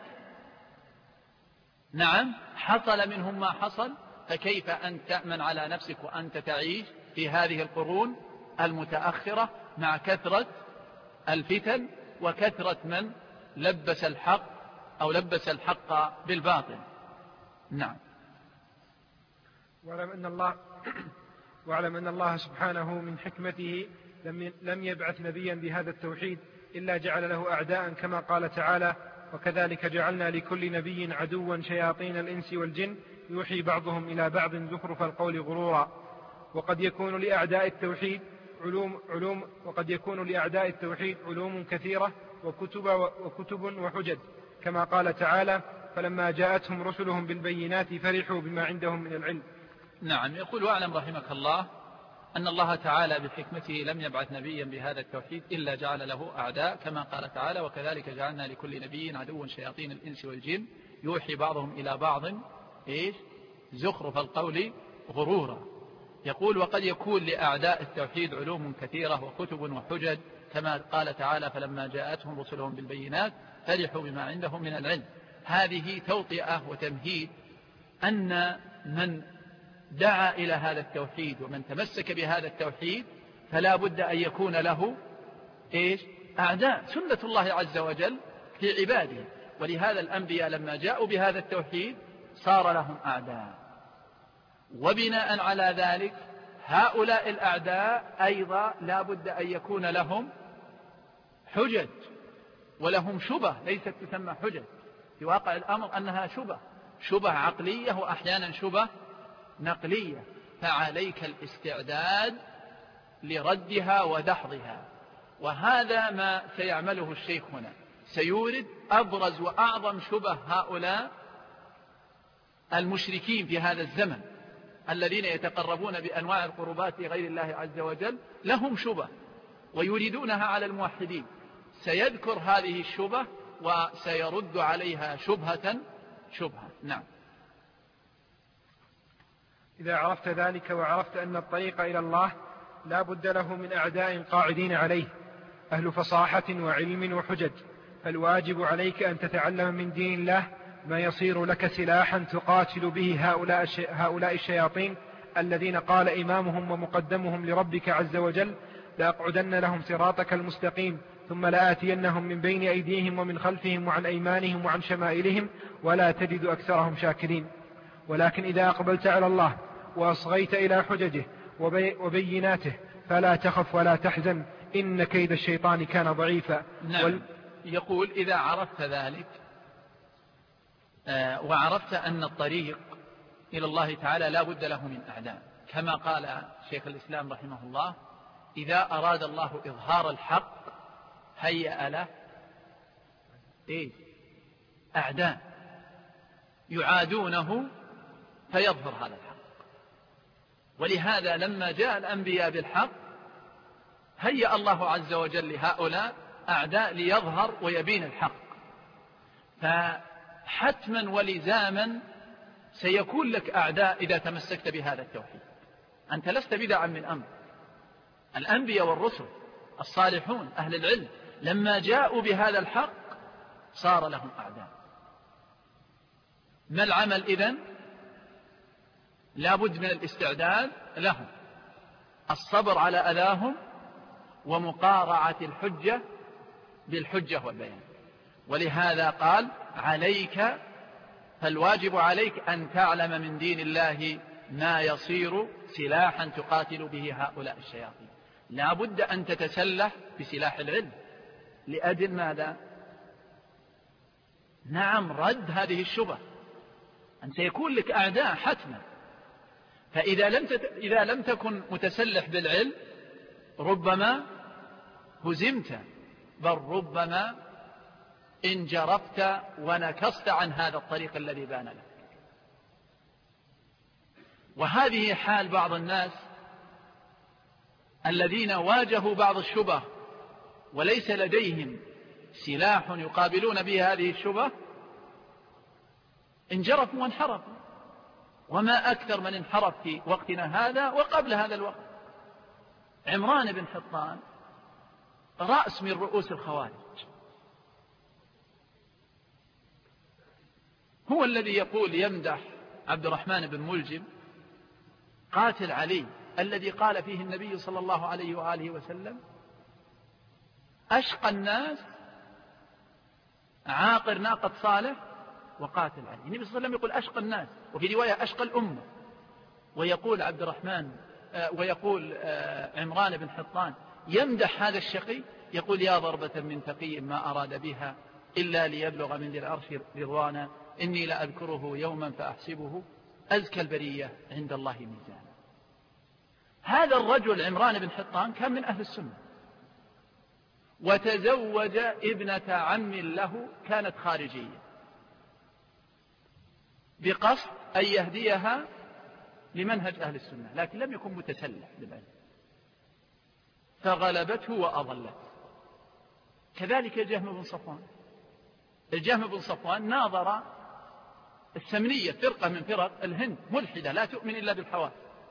نعم حصل منهم ما حصل، فكيف أن تأمن على نفسك وأنت تعيش في هذه القرون المتأخرة مع كثرة الفتن وكثرة من لبس الحق أو لبس الحق بالباطل. نعم. واعلم أن الله واعلم أن الله سبحانه من حكمته لم لم يبعث نبيا بهذا التوحيد إلا جعل له أعداء، كما قال تعالى: وكذلك جعلنا لكل نبي عدوا شياطين الإنس والجن يوحي بعضهم إلى بعض زخرف القول غرورا. وقد يكون لأعداء التوحيد علوم علوم وقد يكون لأعداء التوحيد علوم كثيرة وكتب وكتب وحجج، كما قال تعالى: فلما جاءتهم رسلهم بالبينات فرحوا بما عندهم من العلم. نعم. يقول: واعلم رحمك الله أن الله تعالى بحكمته لم يبعث نبيا بهذا التوحيد إلا جعل له أعداء، كما قال تعالى: وكذلك جعلنا لكل نبي عدوا شياطين الإنس والجن يوحي بعضهم إلى بعض إيش؟ زخرف القول غرورا. يقول: وقد يكون لأعداء التوحيد علوم كثيرة وكتب وحجج، كما قال تعالى: فلما جاءتهم رسلهم بالبينات فرحوا بما عندهم من العلم. هذه توطئة وتمهيد أن من دعا إلى هذا التوحيد ومن تمسك بهذا التوحيد فلا بد أن يكون له إيش؟ أعداء. سنة الله عز وجل في عباده، ولهذا الأنبياء لما جاءوا بهذا التوحيد صار لهم أعداء. وبناء على ذلك هؤلاء الأعداء أيضا لا بد أن يكون لهم حجج ولهم شبه، ليست تسمى حجج في واقع الأمر، أنها شبه شبه عقلية وأحيانا شبه نقلية. فعليك الاستعداد لردها ودحضها. وهذا ما سيعمله الشيخ هنا، سيورد أبرز وأعظم شبه هؤلاء المشركين في هذا الزمن الذين يتقربون بأنواع القربات لغير الله عز وجل، لهم شبه ويريدونها على الموحدين. سيذكر هذه الشبه وسيرد عليها شبهة شبهة. نعم. إذا عرفت ذلك وعرفت أن الطريق إلى الله لا بد له من أعداء قاعدين عليه أهل فصاحة وعلم وحجج، فالواجب عليك أن تتعلم من دين الله ما يصير لك سلاحا تقاتل به هؤلاء, هؤلاء الشياطين الذين قال إمامهم ومقدمهم لربك عز وجل: لأقعدن لهم صراطك المستقيم ثم لآتينهم من بين أيديهم ومن خلفهم وعن أيمانهم وعن شمائلهم ولا تجد أكثرهم شاكرين. ولكن إذا أقبلت على الله وأصغيت إلى حججه وبيناته فلا تخف ولا تحزن إن كيد الشيطان كان ضعيفا. نعم. وال... يقول: إذا عرفت ذلك آه وعرفت أن الطريق إلى الله تعالى لا بد له من أعداء، كما قال شيخ الإسلام رحمه الله: إذا أراد الله إظهار الحق هيأ له إيه؟ أعداء يعادونه فيظهر هذا الحق. ولهذا لما جاء الأنبياء بالحق هيأ الله عز وجل لهؤلاء أعداء ليظهر ويبين الحق. فحتما ولزاما سيكون لك أعداء إذا تمسكت بهذا التوحيد. أنت لست بدعا من أمر. الأنبياء والرسل الصالحون أهل العلم لما جاءوا بهذا الحق صار لهم أعداء. ما العمل إذن؟ لا بد من الاستعداد لهم، الصبر على أذاهم، ومقارعة الحجة بالحجة والبيان. ولهذا قال: عليك، فالواجب عليك أن تعلم من دين الله ما يصير سلاحا تقاتل به هؤلاء الشياطين. لا بد أن تتسلح بسلاح العلم. لأجل ماذا؟ نعم، رد هذه الشبه. أن سيكون لك أعداء حتما. فإذا لم تت... إذا لم تكن متسلح بالعلم ربما هزمت، بل ربما انجرفت ونكصت عن هذا الطريق الذي بان لك. وهذه حال بعض الناس الذين واجهوا بعض الشبه وليس لديهم سلاح يقابلون به هذه الشبه، انجرفوا وانحرفوا. وما أكثر من انحرف في وقتنا هذا وقبل هذا الوقت. عمران بن حطان رأس من رؤوس الخوارج، هو الذي يقول يمدح عبد الرحمن بن ملجم قاتل علي الذي قال فيه النبي صلى الله عليه وآله وسلم: أشقى الناس عاقر ناقة صالح وقاتل علي. النبي صلى الله عليه وسلم يقول أشقى الناس، وفي رواية أشقى الأمة. ويقول عبد الرحمن آه ويقول آه عمران بن حطان يمدح هذا الشقي، يقول: يا ضربة من تقي ما أراد بها إلا ليبلغ من ذي العرش رضوانا، إني لأذكره يوما فأحسبه أزكى البرية عند الله ميزانا. هذا الرجل عمران بن حطان كان من أهل السنة، وتزوج ابنة عم له كانت خارجية بقصد أن يهديها لمنهج أهل السنة، لكن لم يكن متسلح بالعلم، فغلبته وأضلته. كذلك الجهم بن صفوان. الجهم بن صفوان ناظر السمنية، فرقة من فرق الهند ملحدة لا تؤمن إلا بالحواس،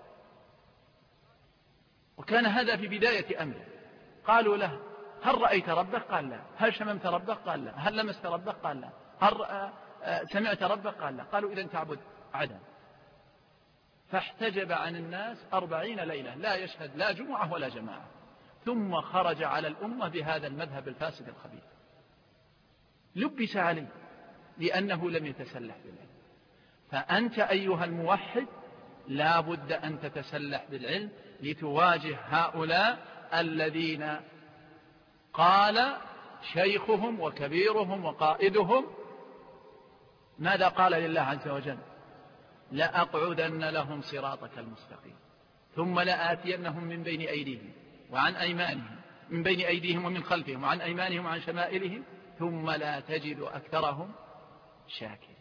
وكان هذا في بداية أمره. قالوا له: هل رأيت ربك؟ قال لا. هل شممت ربك؟ قال لا. هل لمست ربك؟ قال لا. هل سمعت ربك؟ قال لا. قالوا: إذن تعبد عدم. فاحتجب عن الناس أربعين ليلة لا يشهد لا جمعة ولا جماعة، ثم خرج على الأمة بهذا المذهب الفاسد الخبيث. لبس عليه لأنه لم يتسلح بالعلم. فأنت أيها الموحد لا بد أن تتسلح بالعلم لتواجه هؤلاء الذين قال شيخهم وكبيرهم وقائدهم ماذا قال لله عز وجل؟ لأقعدن لهم صراطك المستقيم ثم لآتينهم من بين أيديهم وعن أيمانهم من بين أيديهم ومن خلفهم وعن أيمانهم وعن شمائلهم ثم لا تجد أكثرهم شاكرين.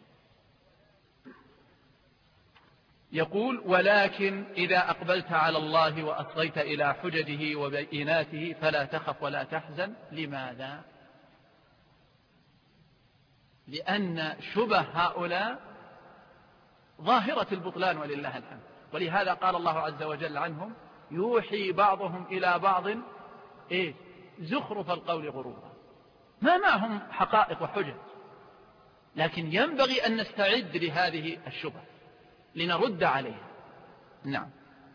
يقول ولكن إذا أقبلت على الله وأصغيت إلى حججه وبيناته فلا تخف ولا تحزن. لماذا؟ لأن شبه هؤلاء ظاهرة البطلان ولله الحمد، ولهذا قال الله عز وجل عنهم يوحي بعضهم إلى بعض إيه؟ زخرف القول غرورا. ما معهم حقائق وحجج، لكن ينبغي أن نستعد لهذه الشبه لنرد عليها. نعم.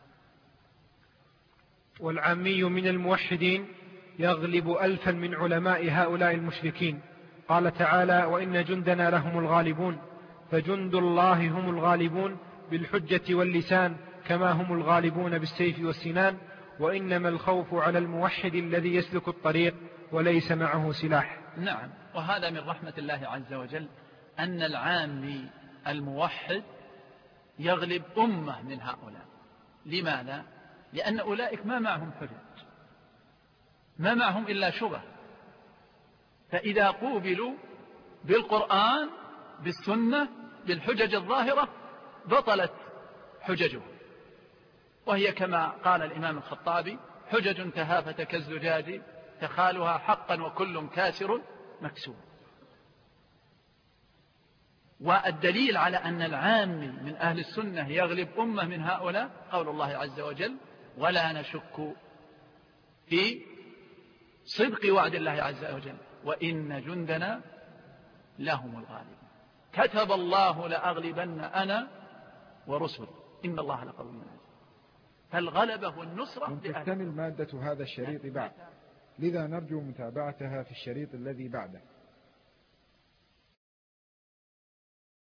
والعامي من الموحدين يغلب ألفا من علماء هؤلاء المشركين. قال تعالى وإن جندنا لهم الغالبون، فجند الله هم الغالبون بالحجة واللسان كما هم الغالبون بالسيف والسنان، وإنما الخوف على الموحد الذي يسلك الطريق وليس معه سلاح. نعم، وهذا من رحمة الله عز وجل أن العامي الموحد يغلب أمة من هؤلاء. لماذا؟ لأن أولئك ما معهم حجج، ما معهم إلا شبه، فإذا قوبلوا بالقرآن بالسنة بالحجج الظاهرة بطلت حججهم، وهي كما قال الإمام الخطابي حجج تهافت كالزجاج تخالها حقا وكل كاسر مكسور. والدليل على أن العامي من أهل السنة يغلب أمة من هؤلاء قول الله عز وجل ولا نشك في صدق وعد الله عز وجل وإن جندنا لهم الغالبون كتب الله لأغلبن أنا ورسل إن الله لقوي عزيز. فالغلبة والنصرة لم تكتمل مادة هذا الشريط بعد، لذا نرجو متابعتها في الشريط الذي بعده.